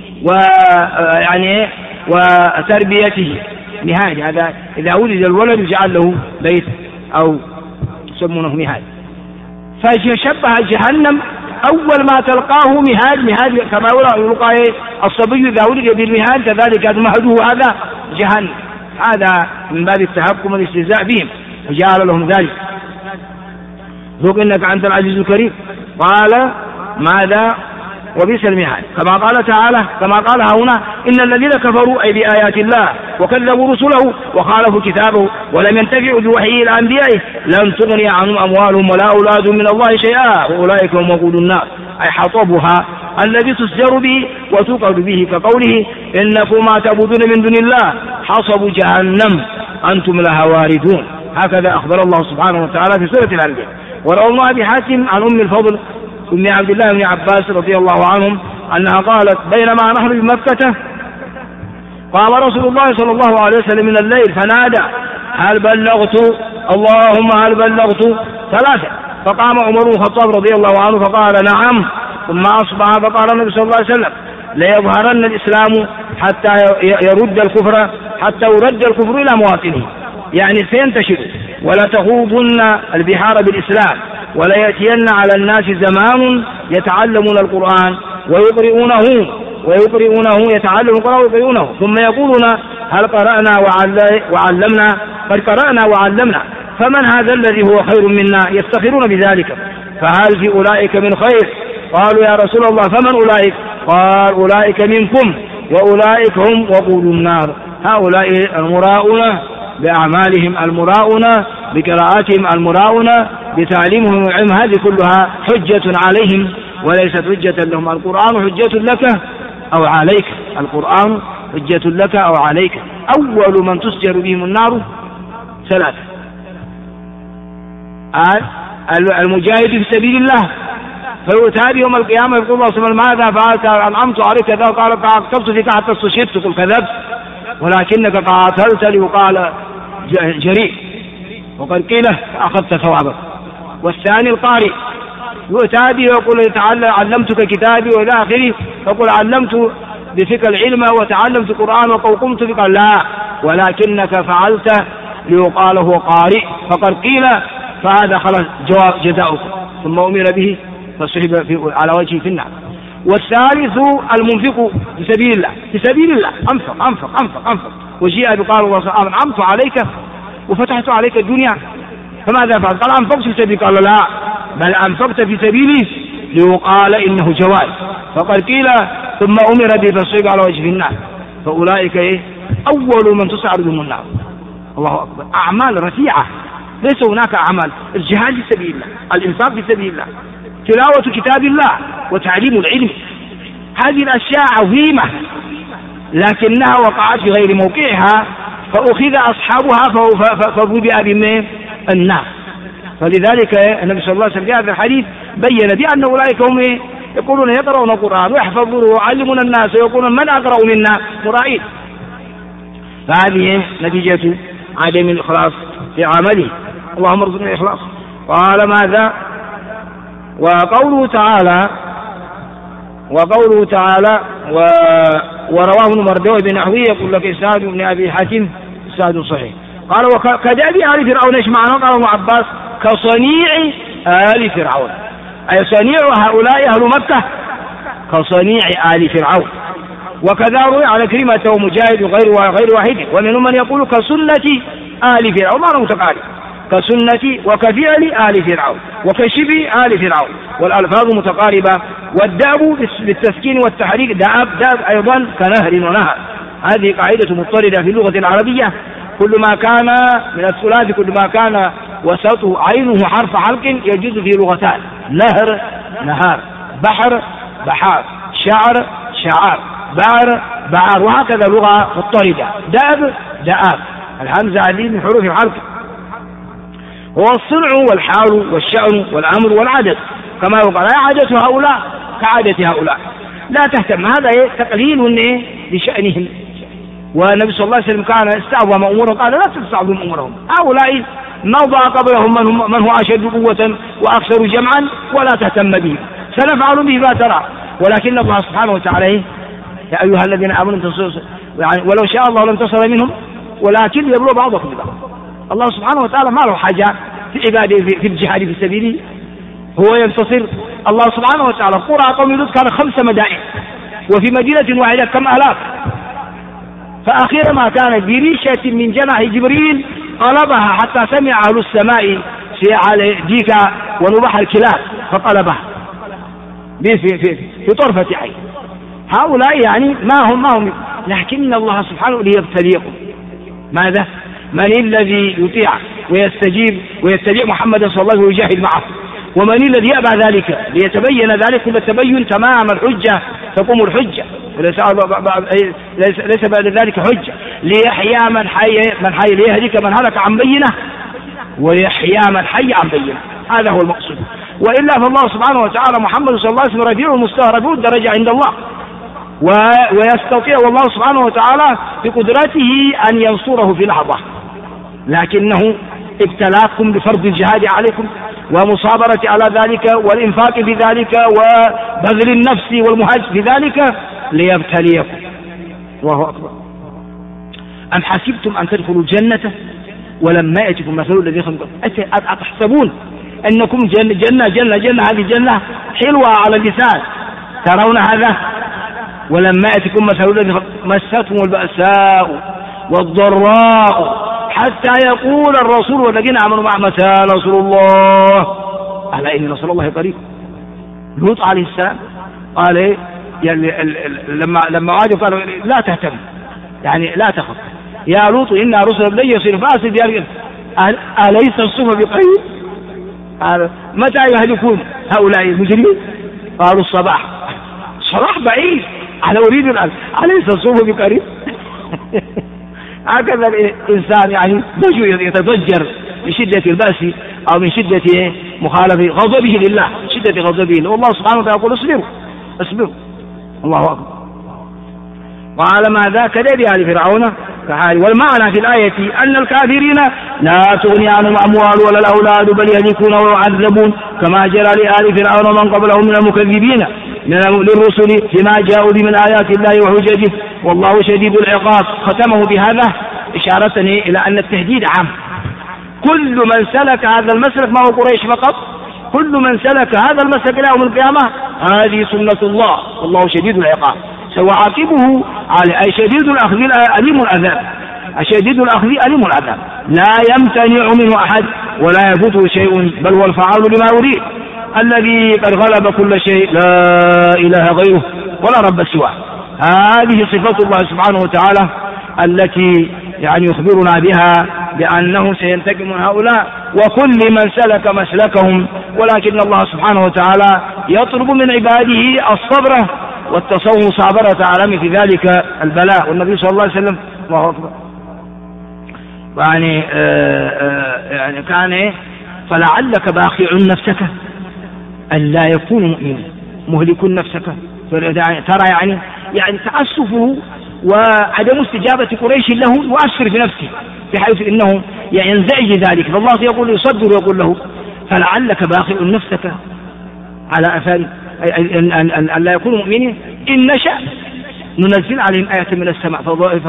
وتربيته. مهاد هذا إذا ولد الولد يجعل له بيت أو يسمونه مهاد. فشبه جهنم أول ما تلقاه مهاد كما يلقى الصبي إذا ولد بالمهاد، كذلك مهده هذا جهنم. هذا من باب التهكم والاستهزاء بهم، وجعل لهم ذلك. ذوق إنك أنت العزيز الكريم. قال ماذا؟ وبئس المهاد. كما قال تعالى كما قال هنا إن الذين كفروا أي بآيات الله وكذبوا رسله وخالفوا كتابه ولم ينتفعوا بوحيه الأنبياء لن تغني عنهم أموالهم ولا أولادهم من الله شيئا وأولئك هم وقود النار أي حطبها الذي تسجر به وتوقد به، كقوله إنكم ما تعبدون من دون الله حصب جهنم أنتم لها واردون. هكذا أخبر الله سبحانه وتعالى في سورة الأنبياء. وروى ابن أبي حاتم عن أم الفضل أم عبد الله بن عباس رضي الله عنهم أنها قالت بينما نحن بمكة قام رسول الله صلى الله عليه وسلم من الليل فنادى هل بلغت اللهم هل بلغت 3، فقام عمر بن الخطاب رضي الله عنه فقال نعم، ثم أصبح فقال النبي صلى الله عليه وسلم ليظهرن الإسلام حتى يرد الكفر إلى مواطنه، يعني سينتشر ولا تخوضن البحار بالإسلام ولا يأتين على الناس زمان يتعلمون القرآن ويقرؤونه يتعلمون القرآن ويقرؤونه ثم يقولون هل قرأنا وعلمنا، قد قرأنا وعلمنا، فمن هذا الذي هو خير منا؟ يفتخرون بذلك، فهل في أولئك من خير؟ قالوا يا رسول الله فمن أولئك؟ قال أولئك منكم وأولئك هم وقود النار. هؤلاء المراؤون بأعمالهم، المراؤون بقراءاتهم، المراؤون بتعليمهم العلم، هذه كلها حجة عليهم وليست حجة لهم. القرآن حجة لك أو عليك، القرآن حجة لك أو عليك. أول من تسجر بهم النار 3: المجاهد في سبيل الله فيؤتى يوم القيامة يقول الله سبحانه ماذا فعلت؟ أنعمت عليك كذا، قال عاقبت فيك حتى استشهدت، قل كذبت ولكنك قاتلت ليقال جريء وقد قيل أخذت ثوابك. والثاني القارئ يؤتى به ويقول علمتك كتابي وإلى آخره، فقل علمت بفك العلم وتعلمت القرآن وقوقمت بك، لا ولكنك فعلت ليقال هو قارئ فقد قيل، فهذا خلاص جواب جزاؤك، ثم أمر به فصحب على وجهه في النار. والثالث المنفق في سبيل الله أنفق وجيء بقال الله سبحانه أنعمت عليك وفتحت عليك الدنيا فماذا فعلت؟ قال أنفقت في سبيلك، قال لا بل أنفقت في سبيلي ليقال إنه جواد، فقد قيل ثم أمر به فصحب على وجهه النار. فأولئك أول من تصعد بهم النار. الله أكبر. أعمال رفيعة، ليس هناك أعمال. الجهاد في سبيل الله، الإنفاق في سبيل الله، تلاوة كتاب الله وتعليم العلم، هذه الأشياء عظيمة لكنها وقعت في غير موقعها فأخذ أصحابها فبدأ بهم النار. فلذلك النبي صلى الله عليه وسلم في هذا الحديث بين بأن أولئك هم يقولون يقرؤون القرآن ويحفظونه ويعلمون الناس ويقولون من أقرأ منا مرائين. فهذه نتيجة عدم الإخلاص في عمله. اللهم ارزقنا الإخلاص. قال ماذا؟ وقوله تعالى ورواه ابن مردويه بنحوه يقول لك إسناد بن أبي حاتم إسناد صحيح. قال وكدأب آل فرعون ايش معناه؟ قال ابن عباس كصنيع آل فرعون، أي صنيع هؤلاء أهل مكة كصنيع آل فرعون. وكذا روي على كلمة ومجاهد وغير واحد، ومنهم من يقول كسنة آل فرعون، معنى متقارب، كسنة وكفعل آل فرعون وكشبه آل فرعون، والألفاظ متقاربة. والدأب بالتسكين والتحريك دأب أيضا كنهر ونهر. هذه قاعدة مضطردة في اللغة العربية، كل ما كان من الثلاث كل ما كان وسطه عينه حرف حلق يجوز فيه لغتان: نهر نهار، بحر بحار، شعر شعار، بعر بعار، وهكذا لغة مضطردة. دأب دآب، الهمزة هذه من حروف الحلق. هو الصنع والحال والشأن والأمر والعدد، كما يقال عادة هؤلاء كعادة هؤلاء، لا تهتم. هذا تقليل لشأنهم. والنبي صلى الله عليه وسلم كان استعظم أمورهم، قال لا تستعظم أمورهم، هؤلاء مضى قبلهم من هو أشد قوة وأكثر جمعا ولا تهتم به، سنفعل به ما ترى. ولكن الله سبحانه وتعالى يا أيها الذين آمنوا يعني ولو شاء الله لانتصر منهم ولكن يبلو بعضكم ببعض. الله سبحانه وتعالى ما له حاجة في عباده في الجهاد في سبيله، هو ينتصر. الله سبحانه وتعالى قرى قوم لوط كان 5 مدائن، وفي مدينة واحدة كم آلاف. فأخيرا ما كانت بريشة من جناح جبريل قلبها حتى سمع أهل السماء على ديكا ونبح الكلاب فقلبها في طرفة عين. هؤلاء يعني ما هم لكن الله سبحانه ليبتليكم. ماذا؟ من الذي يطيع ويستجيب ويتبع محمد صلى الله عليه وسلم ويجاهد معه، ومن الذي يأبى ذلك؟ ليتبين ذلك بالتبين تمام الحجة تقوم الحجة، ليس بعد ذلك حجة. ليحيى من حي ليهلك من هلك عن بينه ويحيى من حي عن بينه، هذا هو المقصود. وإلا فالله سبحانه وتعالى محمد صلى الله عليه وسلم رفيع المستوى رفيع الدرجة عند الله، ويستطيع والله سبحانه وتعالى بقدرته أن ينصره في لحظة، لكنه ابتلاكم بفرض الجهاد عليكم ومصابرة على ذلك والإنفاق في ذلك وبذل النفس والمهاجر في ذلك ليبتليكم. الله أكبر. أم حسبتم أن تدخلوا الجنة ولما يأتكم مثل الذين خلقوا؟ أتحسبون أنكم جنة هذه جنة حلوة على اللسان ترون هذا؟ ولما يأتكم مثل الذين مستهم البأساء والضراء حتى يقول الرسول والذين آمنوا معه متى نصر الله؟ ألا إن نصر الله قريب. لوط عليه السلام قال لما عادوا قالوا لا تهتم، يعني لا تخف يا لوط إن رسل لن يصير فاسد أليس الصبح بقريب؟ متى يهلكون هؤلاء المجرمين؟ قالوا الصباح بعيد، أنا أريد الآن أليس الصبح بقريب؟ هكذا الإنسان يعني يتضجر من شدة البأس أو من شدة مخالفة غضبه لله، شدة غضبه لله. والله سبحانه وتعالى يقول اصبروا. الله أكبر. وعلى ماذا؟ كدأب آل فرعون كحال. والمعنى في الآية أن الكافرين لا تغني عنهم أموال ولا الأولاد بل يهلكون ويعذبون كما جرى لآل فرعون من قبلهم من المكذبين للرسل فيما جاءوا به من آيات الله وحججه والله شديد العقاب. ختمه بهذا إشارة إلى أن التهديد عام، كل من سلك هذا المسلك ما هو قريش فقط، كل من سلك هذا المسلك إلى يوم القيامة هذه سنة الله والله شديد العقاب. سواعقبه على أي شديد الأخذ أليم العذاب، شديد الأخذ أليم العذاب، لا يمتنع منه أحد ولا يفوته شيء بل هو الفعال لما يريد الذي قد غلب كل شيء لا إله غيره ولا رب سواه. هذه صفة الله سبحانه وتعالى التي يعني يخبرنا بها بأنه سينتقم من هؤلاء وكل من سلك مسلكهم، ولكن الله سبحانه وتعالى يطلب من عباده الصبر واتصوا مصابرة على مثل ذلك البلاء. والنبي صلى الله عليه وسلم الله أكبر يعني كان فلعلك باخع نفسك أن لا يكون مؤمنا مهلك نفسك. ترى يعني تعسفه وعدم استجابة قريش له يؤثر في نفسه بحيث إنه ينزعج ذلك. فالله يقول يصدر ويقول له فلعلك باخع نفسك على أثار أن لا يكونوا مؤمنين إن نشأ ننزل عليهم آية من السماء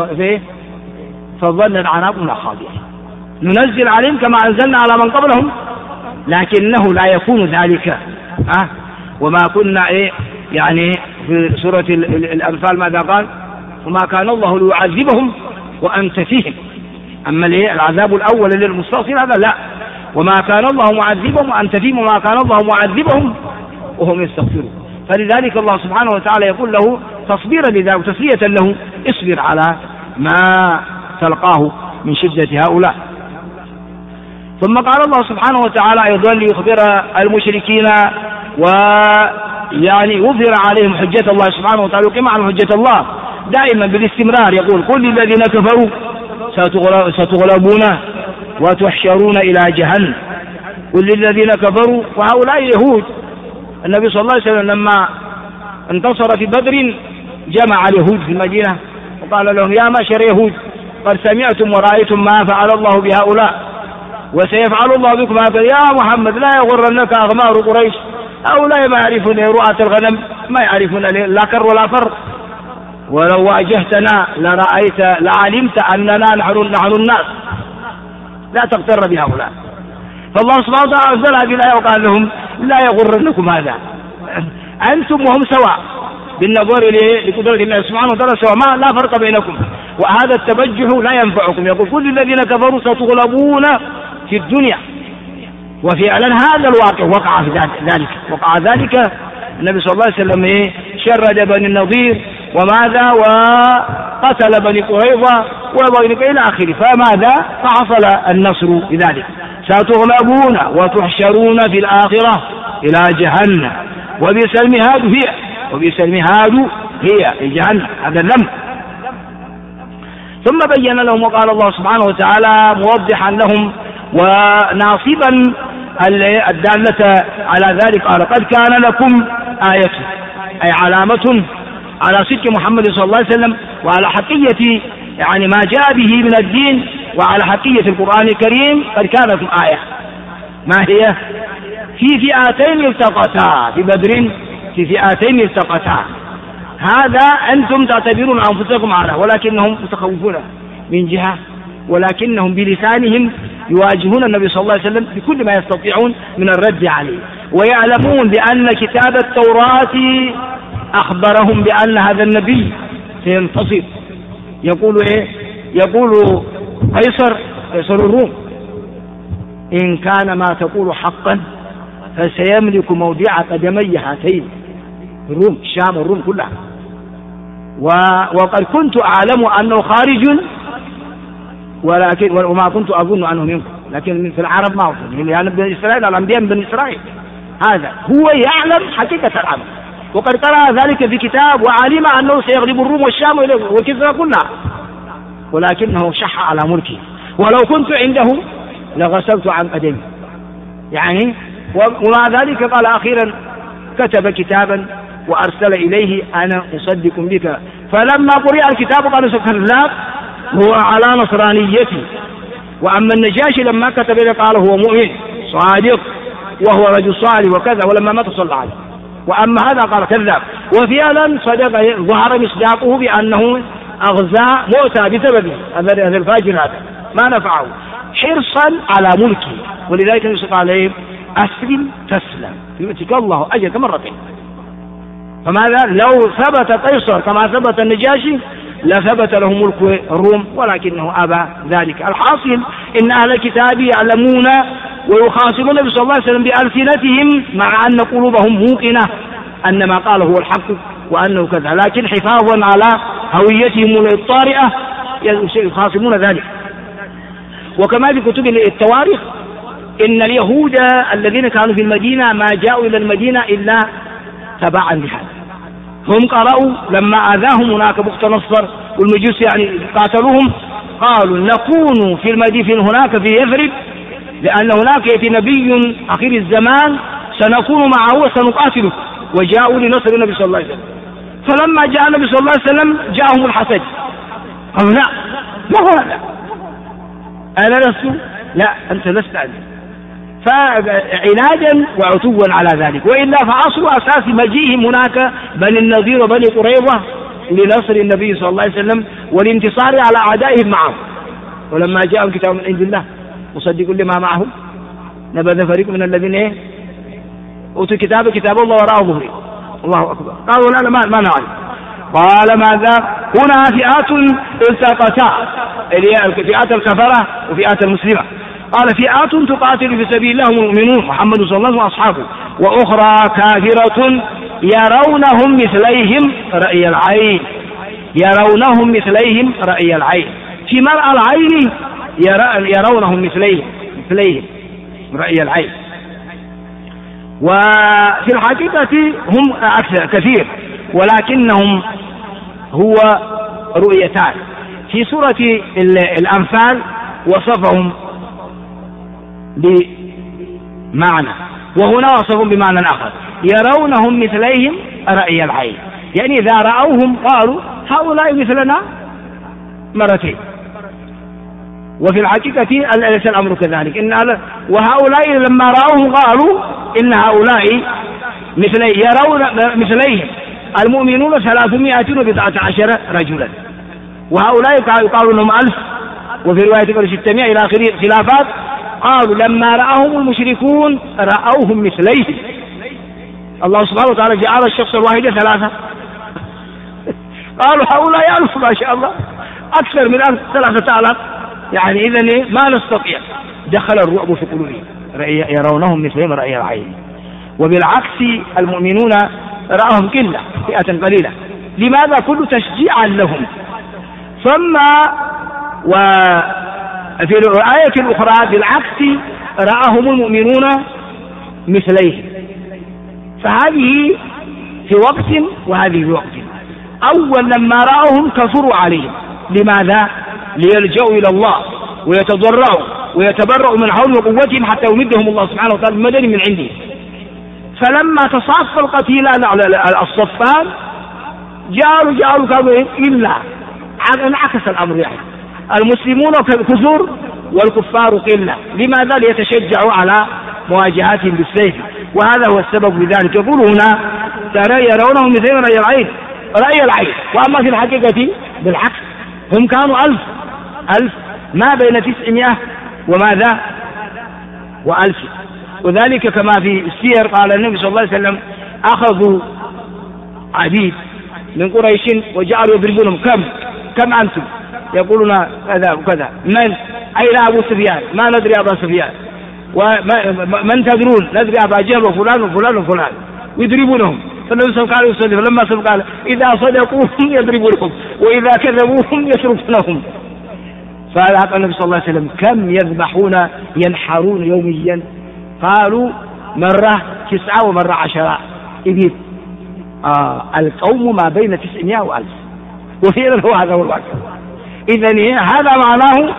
فظل العناق لا خاضعة. ننزل عليهم كما أنزلنا على من قبلهم لكنه لا يكون ذلك. وما كنا يعني في سورة الأنفال ماذا قال؟ وما كان الله ليعذبهم وأنت فيهم. أما العذاب الأول للمستأصل هذا لا، وما كان الله معذبهم وأنت فيهم وما كان الله معذبهم وهم يستغفرون. فلذلك الله سبحانه وتعالى يقول له تصبيرا لذلك وتسلية له اصبر على ما تلقاه من شدة هؤلاء. ثم قال الله سبحانه وتعالى أيضا ليخبر المشركين ويعني يظهر عليهم حجة الله سبحانه وتعالى وكما عن حجة الله دائما بالاستمرار يقول قل للذين كفروا ستغلبون وتحشرون إلى جهنم. قل للذين كفروا وهؤلاء يهود. النبي صلى الله عليه وسلم لما انتصر في بدر جمع اليهود في المدينة وقال لهم يا معشر يهود قد سمعتم ورأيتم ما فعل الله بهؤلاء وسيفعل الله بكم هذا. يا محمد لا يغرنك أغمار قريش هؤلاء ما يعرفون رؤاة الغنم ما يعرفون لا كر ولا فر ولو واجهتنا لعلمت أننا نحن الناس لا تغتر بهؤلاء. فالله سبحانه وتعالى أنزل هذه الآية وقال لهم لا يغرنكم هذا أنتم وهم سواء بالنظر لقدرة الله سبحانه وتعالى سواء ما لا فرق بينكم وهذا التبجح لا ينفعكم. يقول كل الذين كفروا ستغلبون في الدنيا. وفعلا هذا الواقع وقع في ذلك وقع ذلك. النبي صلى الله عليه وسلم شرد بني النضير وماذا وقتل بني قريظة إلى آخره. فماذا فحصل النصر بذلك. ستغلبون وتحشرون في الآخرة إلى جهنم وبئس المهاد هي جهنم. هذا الذنب. ثم بين لهم وقال الله سبحانه وتعالى موضحا لهم وناصبا الدالة على ذلك قال قد كان لكم آية أي علامة على صدق محمد صلى الله عليه وسلم وعلى حقية يعني ما جاء به من الدين وعلى حقية القرآن الكريم. قد كان لكم آية ما هي؟ في فئتين التقتا في بدر في فئتين التقتا. هذا أنتم تعتبرون أنفسكم على ولكنهم متخوفون من جهة ولكنهم بلسانهم يواجهون النبي صلى الله عليه وسلم بكل ما يستطيعون من الرد عليه ويعلمون بأن كتاب التوراة أخبرهم بأن هذا النبي سينتصر. يقول قيصر الروم إن كان ما تقول حقا فسيملك موضع قدمي هاتين. الروم الشام والروم كلها. وقد كنت أعلم أنه خارج وما كنت أظن أنه منكم لكن في العرب ما أظن يعني بني إسرائيل الأنبياء من بني إسرائيل. هذا هو يعلم حقيقة الأمر وقد قرأ ذلك في كتاب وعلم أنه سيغلب الروم والشام والكسرى كلها ولكنه شح على ملكه. ولو كنت عنده لغسلت عن قدمي يعني. ومع ذلك قال أخيرا كتب كتابا وأرسل إليه أنا أصدق بك. فلما قرئ الكتاب قال كذاب هو على نصرانيتي. وأما النجاشي لما كتب إليه قال هو مؤمن صادق وهو رجل صالح وكذا ولما مات صلى عليه. وأما هذا قال كذاب. وفعلا صدق ظهر مصداقه بأنه أغزى موسى بسببه هذا الفاجر هذا ما نفعه حرصا على ملكه. ولذلك يصدق عليه أسلم تسلم يؤتك الله أجرك مرتين. فماذا لو ثبت قيصر كما ثبت النجاشي لثبت له ملك الروم ولكنه أبى ذلك. الحاصل إن أهل الكتاب يعلمون ويخاصمون النبي صلى الله عليه وسلم بألسنتهم مع أن قلوبهم موقنة أن ما قاله هو الحق وأنه كذا لكن حفاظا على هويتهم الطارئة يخاصمون ذلك. وكما في كتب التواريخ إن اليهود الذين كانوا في المدينة ما جاءوا إلى المدينة إلا تبعا لهذا هم قرأوا لما آذاهم هناك بخت نصر والمجوس يعني قاتلوهم، قالوا نكون في المدينة هناك في يثرب، لأن هناك يأتي نبي أخير الزمان سنكون معه وسنقاتله، وجاءوا لنصر النبي صلى الله عليه وسلم. فلما جاء النبي صلى الله عليه وسلم جاءهم الحسد، قالوا لا ما هو هذا، أنا لست، لا أنت لست أنت، فعنادا وعتوا على ذلك. وإلا فأصل أساس مجيئهم هناك بني النضير وبني قريظة لنصر النبي صلى الله عليه وسلم والانتصار على أعدائهم معه. ولما جاءهم كتاب من عند الله مصدق لما معهم نبذ فريق من الذين أوتوا الكتاب كتاب الله وراء ظهري، الله أكبر. قالوا لا ما نعلم. قال ماذا؟ هنا فئات التقتا، اللي هي فئات الكفرة وفئات المسلمة. قال فئات تقاتل في سبيل الله المؤمنون محمد صلى الله عليه وسلم وأصحابه، وأخرى كافرة يرونهم مثليهم رأي العين، يرونهم مثليهم رأي العين، في مرأى العين يرونهم مثليهم رأي العين. وفي الحقيقة هم أكثر كثير، ولكنهم هو رؤيتان. في سورة الأنفال وصفهم بمعنى، وهنا وصفهم بمعنى آخر، يرونهم مثليهم رأي العين، يعني إذا رأوهم قالوا هؤلاء مثلنا مرتين. وفي الحقيقة ليس الأمر كذلك، وهؤلاء لما رأوهم قالوا إن هؤلاء يرون مثليهم المؤمنون 319 رجلا، وهؤلاء يقالوا لهم 1000، وفي رواية قال 600 إلى آخره خلافات. قالوا لما رأهم المشركون رأوهم مثليهم، الله سبحانه وتعالى جعل الشخص الواحد 3 قالوا هؤلاء 1000 ما شاء الله، أكثر من 3000، يعني إذن ما نستطيع. دخل الرعب في قلوبهم، يرونهم مثلهم رأي العين. وبالعكس المؤمنون رأهم قلة، فئة قليلة. لماذا؟ كل تشجيعا لهم. ثم وفي الآية الأخرى بالعكس رأهم المؤمنون مثليهم، فهذه في وقت وهذه في وقت. أول لما رأوهم كفروا عليهم، لماذا؟ ليلجأوا إلى الله ويتضرعوا ويتبرؤوا من حول وقوتهم حتى يمدهم الله سبحانه وتعالى بمدد من عنده. فلما تصاف القتيلان على الصفان جعلوا كانوا إلا انعكس الأمر، يعني المسلمون كثر والكفار قلة. لماذا؟ ليتشجعوا على مواجهاتهم بالسيف، وهذا هو السبب لذلك. يقول هنا يرونهم مثل رأي العين. وأما في الحقيقة بالعكس هم كانوا 1000 ما بين 900 وماذا و1000. وذلك كما في السير قال النبي صلى الله عليه وسلم أخذوا عبيد من قريش وجعلوا يضربونهم كم أنتم؟ يقولون كذا وكذا. من؟ أين أبو سفيان؟ ما ندري أبا سفيان. ومن تدرون؟ ندري أبا جهل وفلان وفلان وفلان، ويضربونهم. فالنبي صلى الله عليه وسلم لما سبق قال إذا صدقوهم يضربونهم وإذا كذبوهم يتركونهم. فقال النبي صلى الله عليه وسلم كم يذبحون ينحرون يوميا؟ قالوا مرة 9 ومرة 10 إبل. القوم ما بين 900 و1000، وفعلا هذا هو الواقع. إذن هذا معناه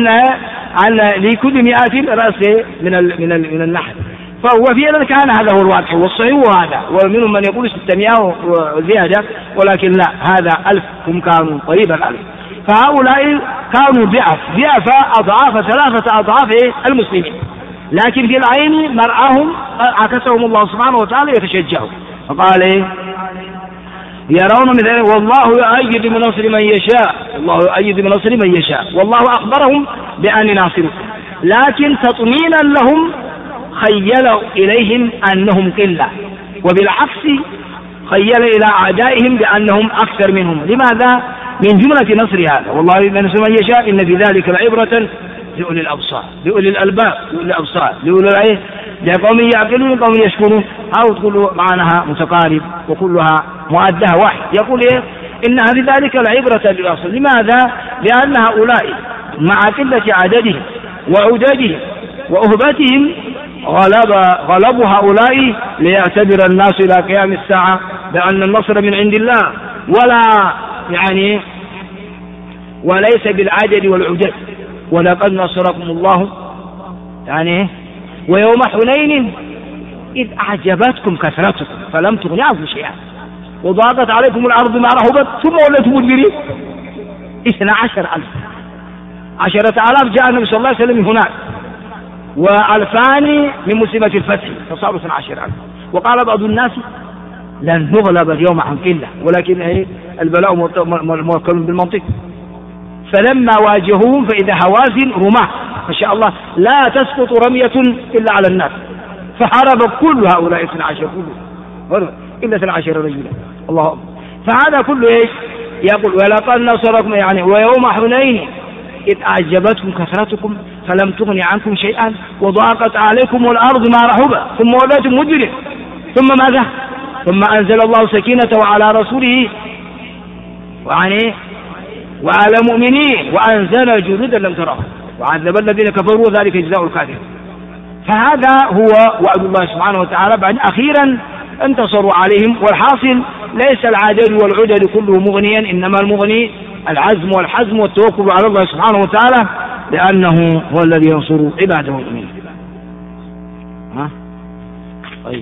أن لكل 100 رأس من النحل، فهو فعلا كان هذا هو الواقع والصحيح هذا. ومنهم من يقول 600 وزيادة، ولكن لا، هذا 1000 هم كانوا قريبا 1000. فهؤلاء كانوا ضعف أضعاف 3 أضعاف المسلمين، لكن في العين مرآهم عكسهم الله سبحانه وتعالى يتشجعوا. فقال يرون مثلا والله يؤيد بنصر من يشاء، الله يؤيد بنصر من يشاء، والله أخبرهم بأن ناصرهم. لكن تطمينا لهم خيلوا إليهم أنهم قلة، وبالعكس خيل إلى أعدائهم بأنهم أكثر منهم. لماذا؟ من جملة نصر هذا والله يؤيد بنصر من يشاء إن في ذلك لعبرة لأولي الأبصار، لأولي الألباب، لأولي الأبصار، لأولي العين، لقوم يعقلون قوم يشكرون. أو تقول معناها متقارب وكلها مؤدها واحد. يقول إن في ذلك العبرة للأصل. لماذا؟ لأن هؤلاء مع قلة عددهم وعددهم وأهبتهم غلبوا هؤلاء ليعتبر الناس إلى قيام الساعة بأن النصر من عند الله ولا يعني وليس بالعجل والعجل. ولقد نصركم الله يعني ويوم حنين إذ أعجبتكم كثرتكم فلم تغن عنكم شيئا وضاقت عليكم الأرض ما رحبت ثم وليتم مدبرين. 12,000 10,000 جاء النبي صلى الله عليه وسلم هناك و2000 من مسلمة الفتح فصاروا 12,000. وقال بعض الناس لن نغلب اليوم عن قلة ولكن البلاء موكل بالمنطق. فلما واجهوهم فإذا هوازن رماة ما شاء الله لا تسقط رمية إلا على الناس فهرب كل هؤلاء 12 كله إلا 12 رجلا. الله أكبر. فهذا كله ايش يقول ولقد نصركم يعني ويوم حنين إذ أعجبتكم كثرتكم فلم تغن عنكم شيئا وضاقت عليكم الأرض ما رحبت ثم وليتم مدبرين. ثم ماذا؟ ثم أنزل الله سكينته على رسوله وعلى المؤمنين وأنزل جنودا لم تروها وعذب الذين كفروا ذلك جزاء الكافرين. فهذا هو وعد الله سبحانه وتعالى بعد أخيرا انتصروا عليهم. والحاصل ليس العجل والعجل كله مغنيا إنما المغني العزم والحزم والتوكل على الله سبحانه وتعالى لأنه هو الذي ينصر عباده المؤمنين. طيب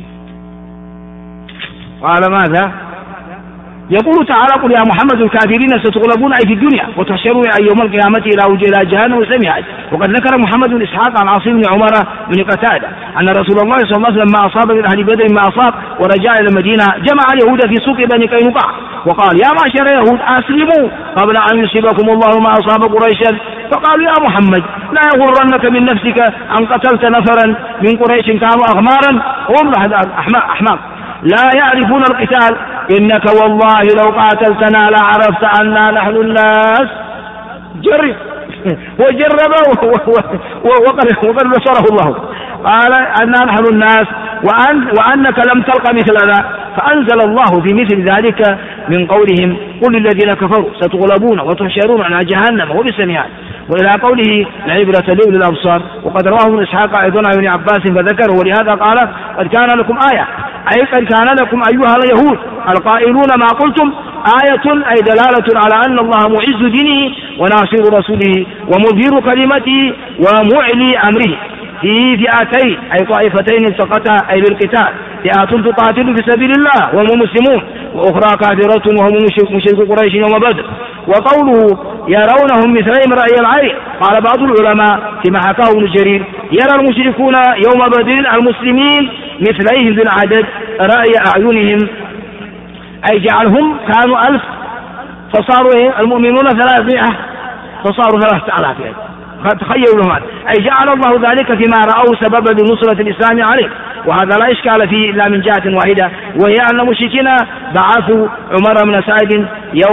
قال ماذا؟ يقول تعالى قل يا محمد الكافرين ستغلبون أي في الدنيا وتحشرون أي يوم القيامة إلى جهنم وسمعت. وقد ذكر محمد بن إسحاق عن عاصم بن عمر بن قتادة أن رسول الله صلى الله عليه وسلم ما أصاب من أهل بدر ما أصاب ورجع إلى المدينة جمع اليهود في سوق بني قينقاع وقال يا معشر يهود أسلموا قبل أن يصيبكم الله ما أصاب قريشا. فقالوا يا محمد لا يغرنك من نفسك أن قتلت نفرا من قريش كانوا أغمارا هم أحماق لا يعرفون القتال إنك والله لو قاتلتنا لعرفت أننا نحن الناس. جرب وجربه وقد نصره الله قال أننا نحن الناس وأنك لم تلق مثلنا. فأنزل الله في مثل ذلك من قولهم قل للذين كفروا ستغلبون وتحشرون على جهنم وبئس المهاد. وإلى قوله العبرة لأولي الأبصار. وقد رواه ابن إسحاق أيضا عن ابن عباس فذكره ولهذا قال قد كان لكم آية أي قد كان لكم أيها اليهود القائلون ما قلتم آية أي دلالة على أن الله معز دينه وناصر رسوله ومظهر كلمته ومعلي أمره في فئتين أي طائفتين التقتا أي بالقتال فئات تقاتل في سبيل الله وهم مسلمون وأخرى كافرة وهم مشرك قريش يوم بدر. وقوله يرونهم مثلهم رأي العين قال بعض العلماء كما حكاه ابن جرير يرى المشركون يوم بدر المسلمين مثليهم بالعدد رأي أعينهم أي جعلهم كانوا 1000 فصاروا المؤمنون 300 فصاروا 3000. تخيلوا لهم أي جعل الله ذلك فيما رأوا سببا لنصرة الإسلام عليه. وهذا لا إشكال فيه إلا من جهة واحدة وهي أن المشركين بعثوا عمر بن سعد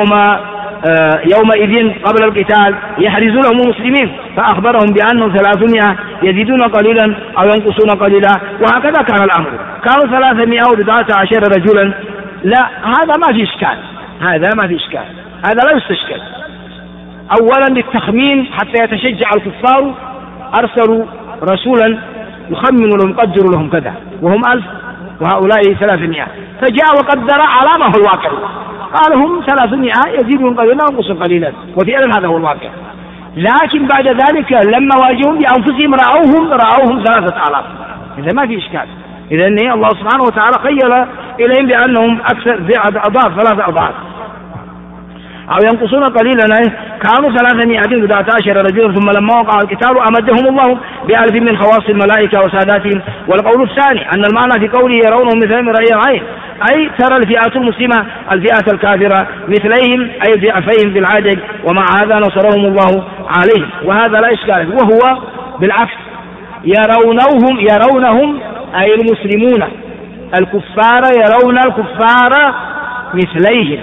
يومئذ قبل القتال يحرز لهم المسلمين فأخبرهم بأنهم 300 يزيدون قليلا أو ينقصون قليلا وهكذا كان الأمر. كانوا 319 رجلا. لا هذا ما في إشكال هذا لا يستشكل. أولا للتخمين حتى يتشجع الكفار أرسلوا رسولا يخمن لهم يقدر لهم كذا وهم 1000 وهؤلاء 300 فجاء وقدر على ما هو الواقع قال هم 300 يزيدون قليلا وينقصون قليلا وفعلا هذا هو الواقع. لكن بعد ذلك لما واجههم بأنفسهم رأوهم 3000. إذا ما في إشكال. إذا الله سبحانه وتعالى خيل إليهم بأنهم أكثر أضعاف 3 أضعاف أو ينقصون قليلا كانوا 319 رجلا. ثم لما وقع القتال أمدهم الله ب1000 من خواص الملائكة وساداتهم. والقول الثاني أن المعنى في قوله يرونهم مثلهم رأي العين أي ترى الفئات المسلمة الفئات الكافرة مثليهم أي ضعفيهم بالعدد ومع هذا نصرهم الله عليه وهذا لا إشكال. وهو بالعكس يرونهم أي المسلمون الكفار يرون الكفار مثليهم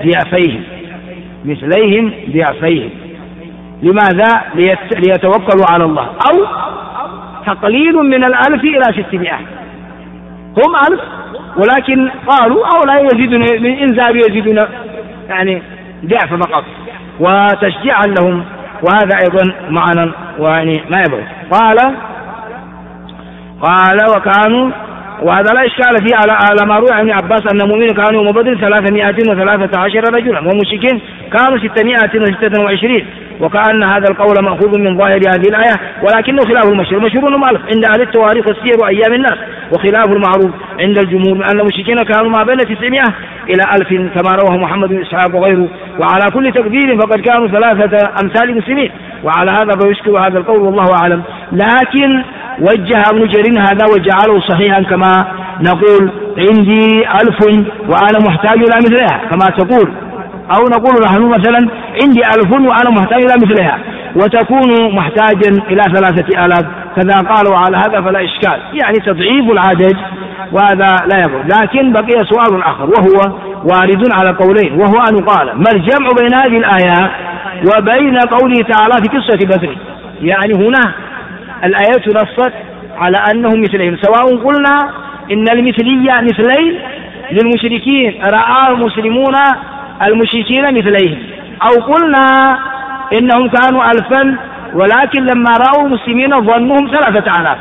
ضعفيهم. لماذا؟ ليتوكلوا على الله. أو تقليل من 1000 إلى 600 هم 1000 ولكن قالوا أو لا يزيدون إن زادوا يزيدون يعني ضعف فقط وتشجيعا لهم وهذا أيضا معنا ويعني ما يبغي. قال وكانوا وهذا لا إشكال فيه على ما روى عن ابن عباس أن المؤمنين كانوا يوم بدر 313 رجلا والمشركين كانوا 626 وكأن هذا القول مأخوذ من ظاهر هذه الآية ولكنه خلاف المشهور. المشهور أنهم 1000 عند أهل التواريخ والسير وأيام الناس، وخلاف المعروف عند الجمهور أن المشركين كانوا ما بين 900 إلى 1000 كما رواه محمد بن إسحاق وغيره. وعلى كل تقدير فقد كانوا 3 أمثال المسلمين، وعلى هذا فيشكل هذا القول والله أعلم. لكن وجه ابن جرير هذا وجعله صحيحا كما نقول عندي 1000 وأنا محتاج إلى مثلها كما تقول، أو نقول نحن مثلا عندي 1000 وأنا محتاج إلى مثلها، وتكون محتاجا إلى 3000 كذا قالوا. على هذا فلا إشكال، يعني تضعيف العدد وهذا لا يقول. لكن بقي سؤال آخر وهو وارد على قولين، وهو أن قال ما الجمع بين هذه الآيات وبين قوله تعالى في قصة بدر؟ يعني هنا الآيات نصت على أنهم مثلهم، سواء قلنا إن المثلية مثلين للمشركين رأى المسلمون المشركين مثليهم، أو قلنا إنهم كانوا 1000 ولكن لما رأوا المسلمين ظنهم 3000،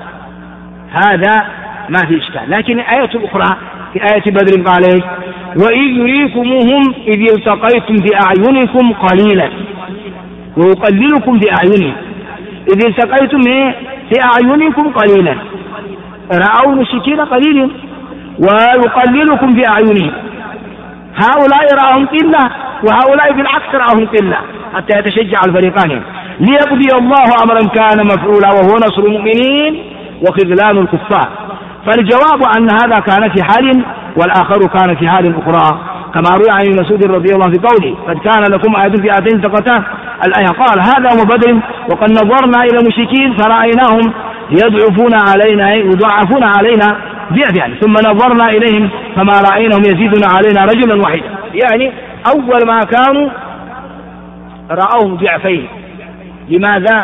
هذا ما في إشكال. لكن الآية الأخرى في آية بدر قال إيه؟ وإذ يريكموهم إذ التقيتم بأعينكم قليلا ويقللكم بأعينهم، إذ التقيتم في أعينكم قليلا، رأوا المشركين قليلا ويقللكم بأعينهم، هؤلاء رأهم قلة وهؤلاء بالعكس رأهم قلة حتى يتشجع الفريقان، ليقضي الله أمرا كان مفعولا وهو نصر المؤمنين وخذلان الكفار. فالجواب أن هذا كان في حال والآخر كان في حال أخرى، كما روى عن ابن مسعود رضي الله عنه في قوله قد كان لكم آية في آيتين التقتا. الآية قال هذا يوم بدر وقد نظرنا إلى المشركين فرأيناهم يضعفون علينا ضعفا ثم نظرنا إليهم فما رأيناهم يزيدون علينا رجلا واحدا. يعني أول ما كانوا رأوهم ضعفين. لماذا؟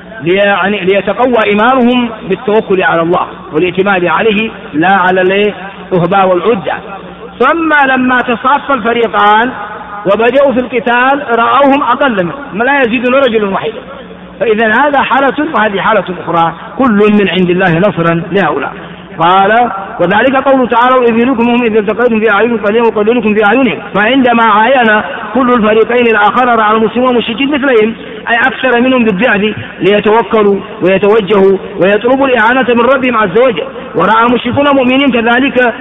ليتقوى إيمانهم بالتوكل على الله والاعتماد عليه لا على الأهباء والعدة. ثم لما تصافى الفريقان وبدأوا في القتال رأوهم أقل منهم لا يزيدون رجلا واحدا. فإذا هذا حالة وهذه حالة أخرى، كل من عند الله نصرا لهؤلاء. قال وذلك قوله تعالى إذ يريكمهم إذ التقيتم في أعينكم قليلا ويقللكم في أعينهم. فعندما عاين كل الفريقين الآخر رأى المسلمين والمشركين مثلهم أي أكثر منهم بالضعف ليتوكلوا ويتوجهوا ويطلبوا الإعانة من ربهم عز وجل، ورأى المشركون مؤمنين كذلك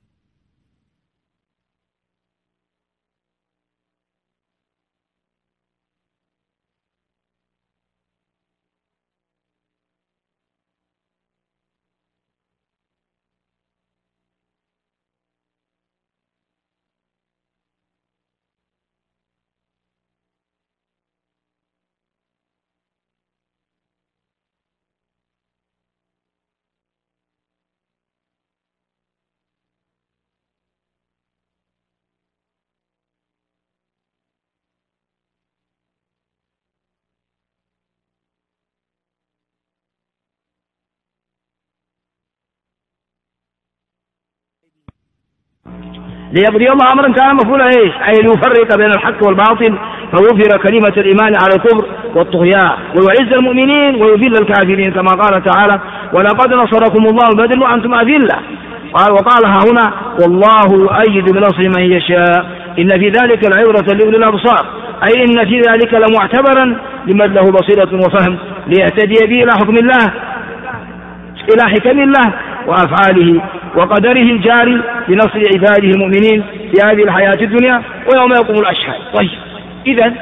ليقضي الله أمرا كان مفعولا أي ليفرق بين الحق والباطل فيظهر كلمة الإيمان على الكفر والطغيان ويعز المؤمنين ويذل الكافرين كما قال تعالى ولقد نصركم الله بدر وأنتم أذلة. وقالها هنا والله يؤيد بنصر من يشاء إن في ذلك العبرة لأولي الأبصار، أي إن في ذلك لمعتبرا لمن له بصيرة وفهم ليهتدي به إلى حكم الله إلى حكم الله وأفعاله وقدره الجاري لنصر عباده المؤمنين في هذه الحياة الدنيا ويوم يقوم الأشهاد. طيب إذن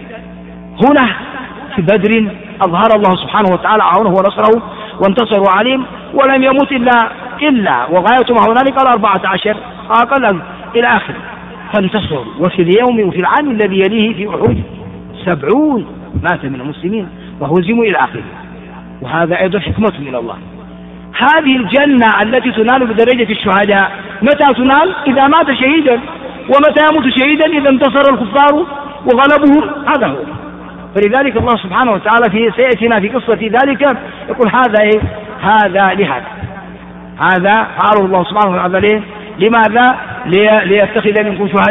هنا في بدر أظهر الله سبحانه وتعالى عونه ونصره وانتصروا عليهم ولم يمت إلا وغاية ما هنالك 14 أقل إلى آخر فانتصروا. وفي اليوم وفي العام الذي يليه في أحد 70 مات من المسلمين وهزموا إلى آخره، وهذا أيضا حكمة من الله. هذه الجنة التي تنال بدرجة الشهداء متى تنال؟ إذا مات شهيدا. ومتى يموت شهيدا؟ إذا انتصر الكفار وغلبهم. هذا هو. فلذلك الله سبحانه وتعالى سيأتينا في قصة ذلك يقول هذا لهذا هذا فعله الله سبحانه وتعالى لماذا؟ ليتخذ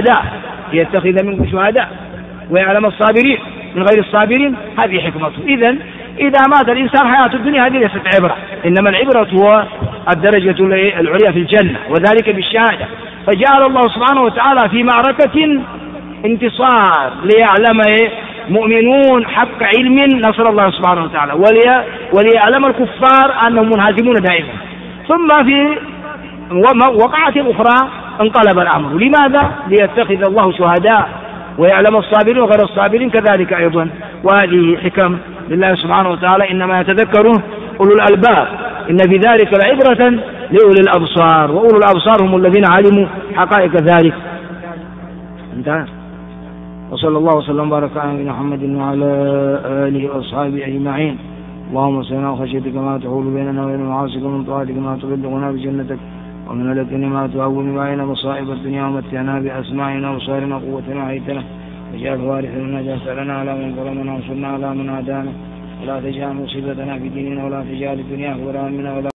منكم شهداء ويعلم الصابرين من غير الصابرين. هذه حكمته. إذا مات الإنسان حياة الدنيا هذه ليست عبرة، إنما العبرة هو الدرجة العليا في الجنة، وذلك بالشهادة. فجعل الله سبحانه وتعالى في معركة انتصار ليعلم مؤمنون حق علم نصر الله سبحانه وتعالى، وليعلم الكفار أنهم منهزمون دائما. ثم في وقعة أخرى انقلب الأمر. لماذا؟ ليتخذ الله شهداء ويعلم الصابرين وغير الصابرين كذلك أيضا. وهذه حكم لله سبحانه وتعالى، إنما يتذكره أولو الألباب، إن في ذلك لعبرة لأولي الأبصار، وأولو الأبصار هم الذين علموا حقائق ذلك. انتهى. وصلى الله وسلم وبارك على نبينا محمد وعلى آله وأصحابه أجمعين. اللهم صلنا وخشيتك ما تحول بيننا وبين معاصيك، ومن طاعتك ما تبلغنا بجنتك، ومن اليقين ما تهون علينا مصائب الدنيا، ومتعنا بأسماعنا وأبصارنا وقوتنا وحيتنا، واجعل وارثا منا، اجعل ثأرنا على من ظلمنا، وانصرنا على من عادانا، ولا تجعل مصيبتنا في ديننا، ولا تجعل الدنيا أكبر همنا، ولا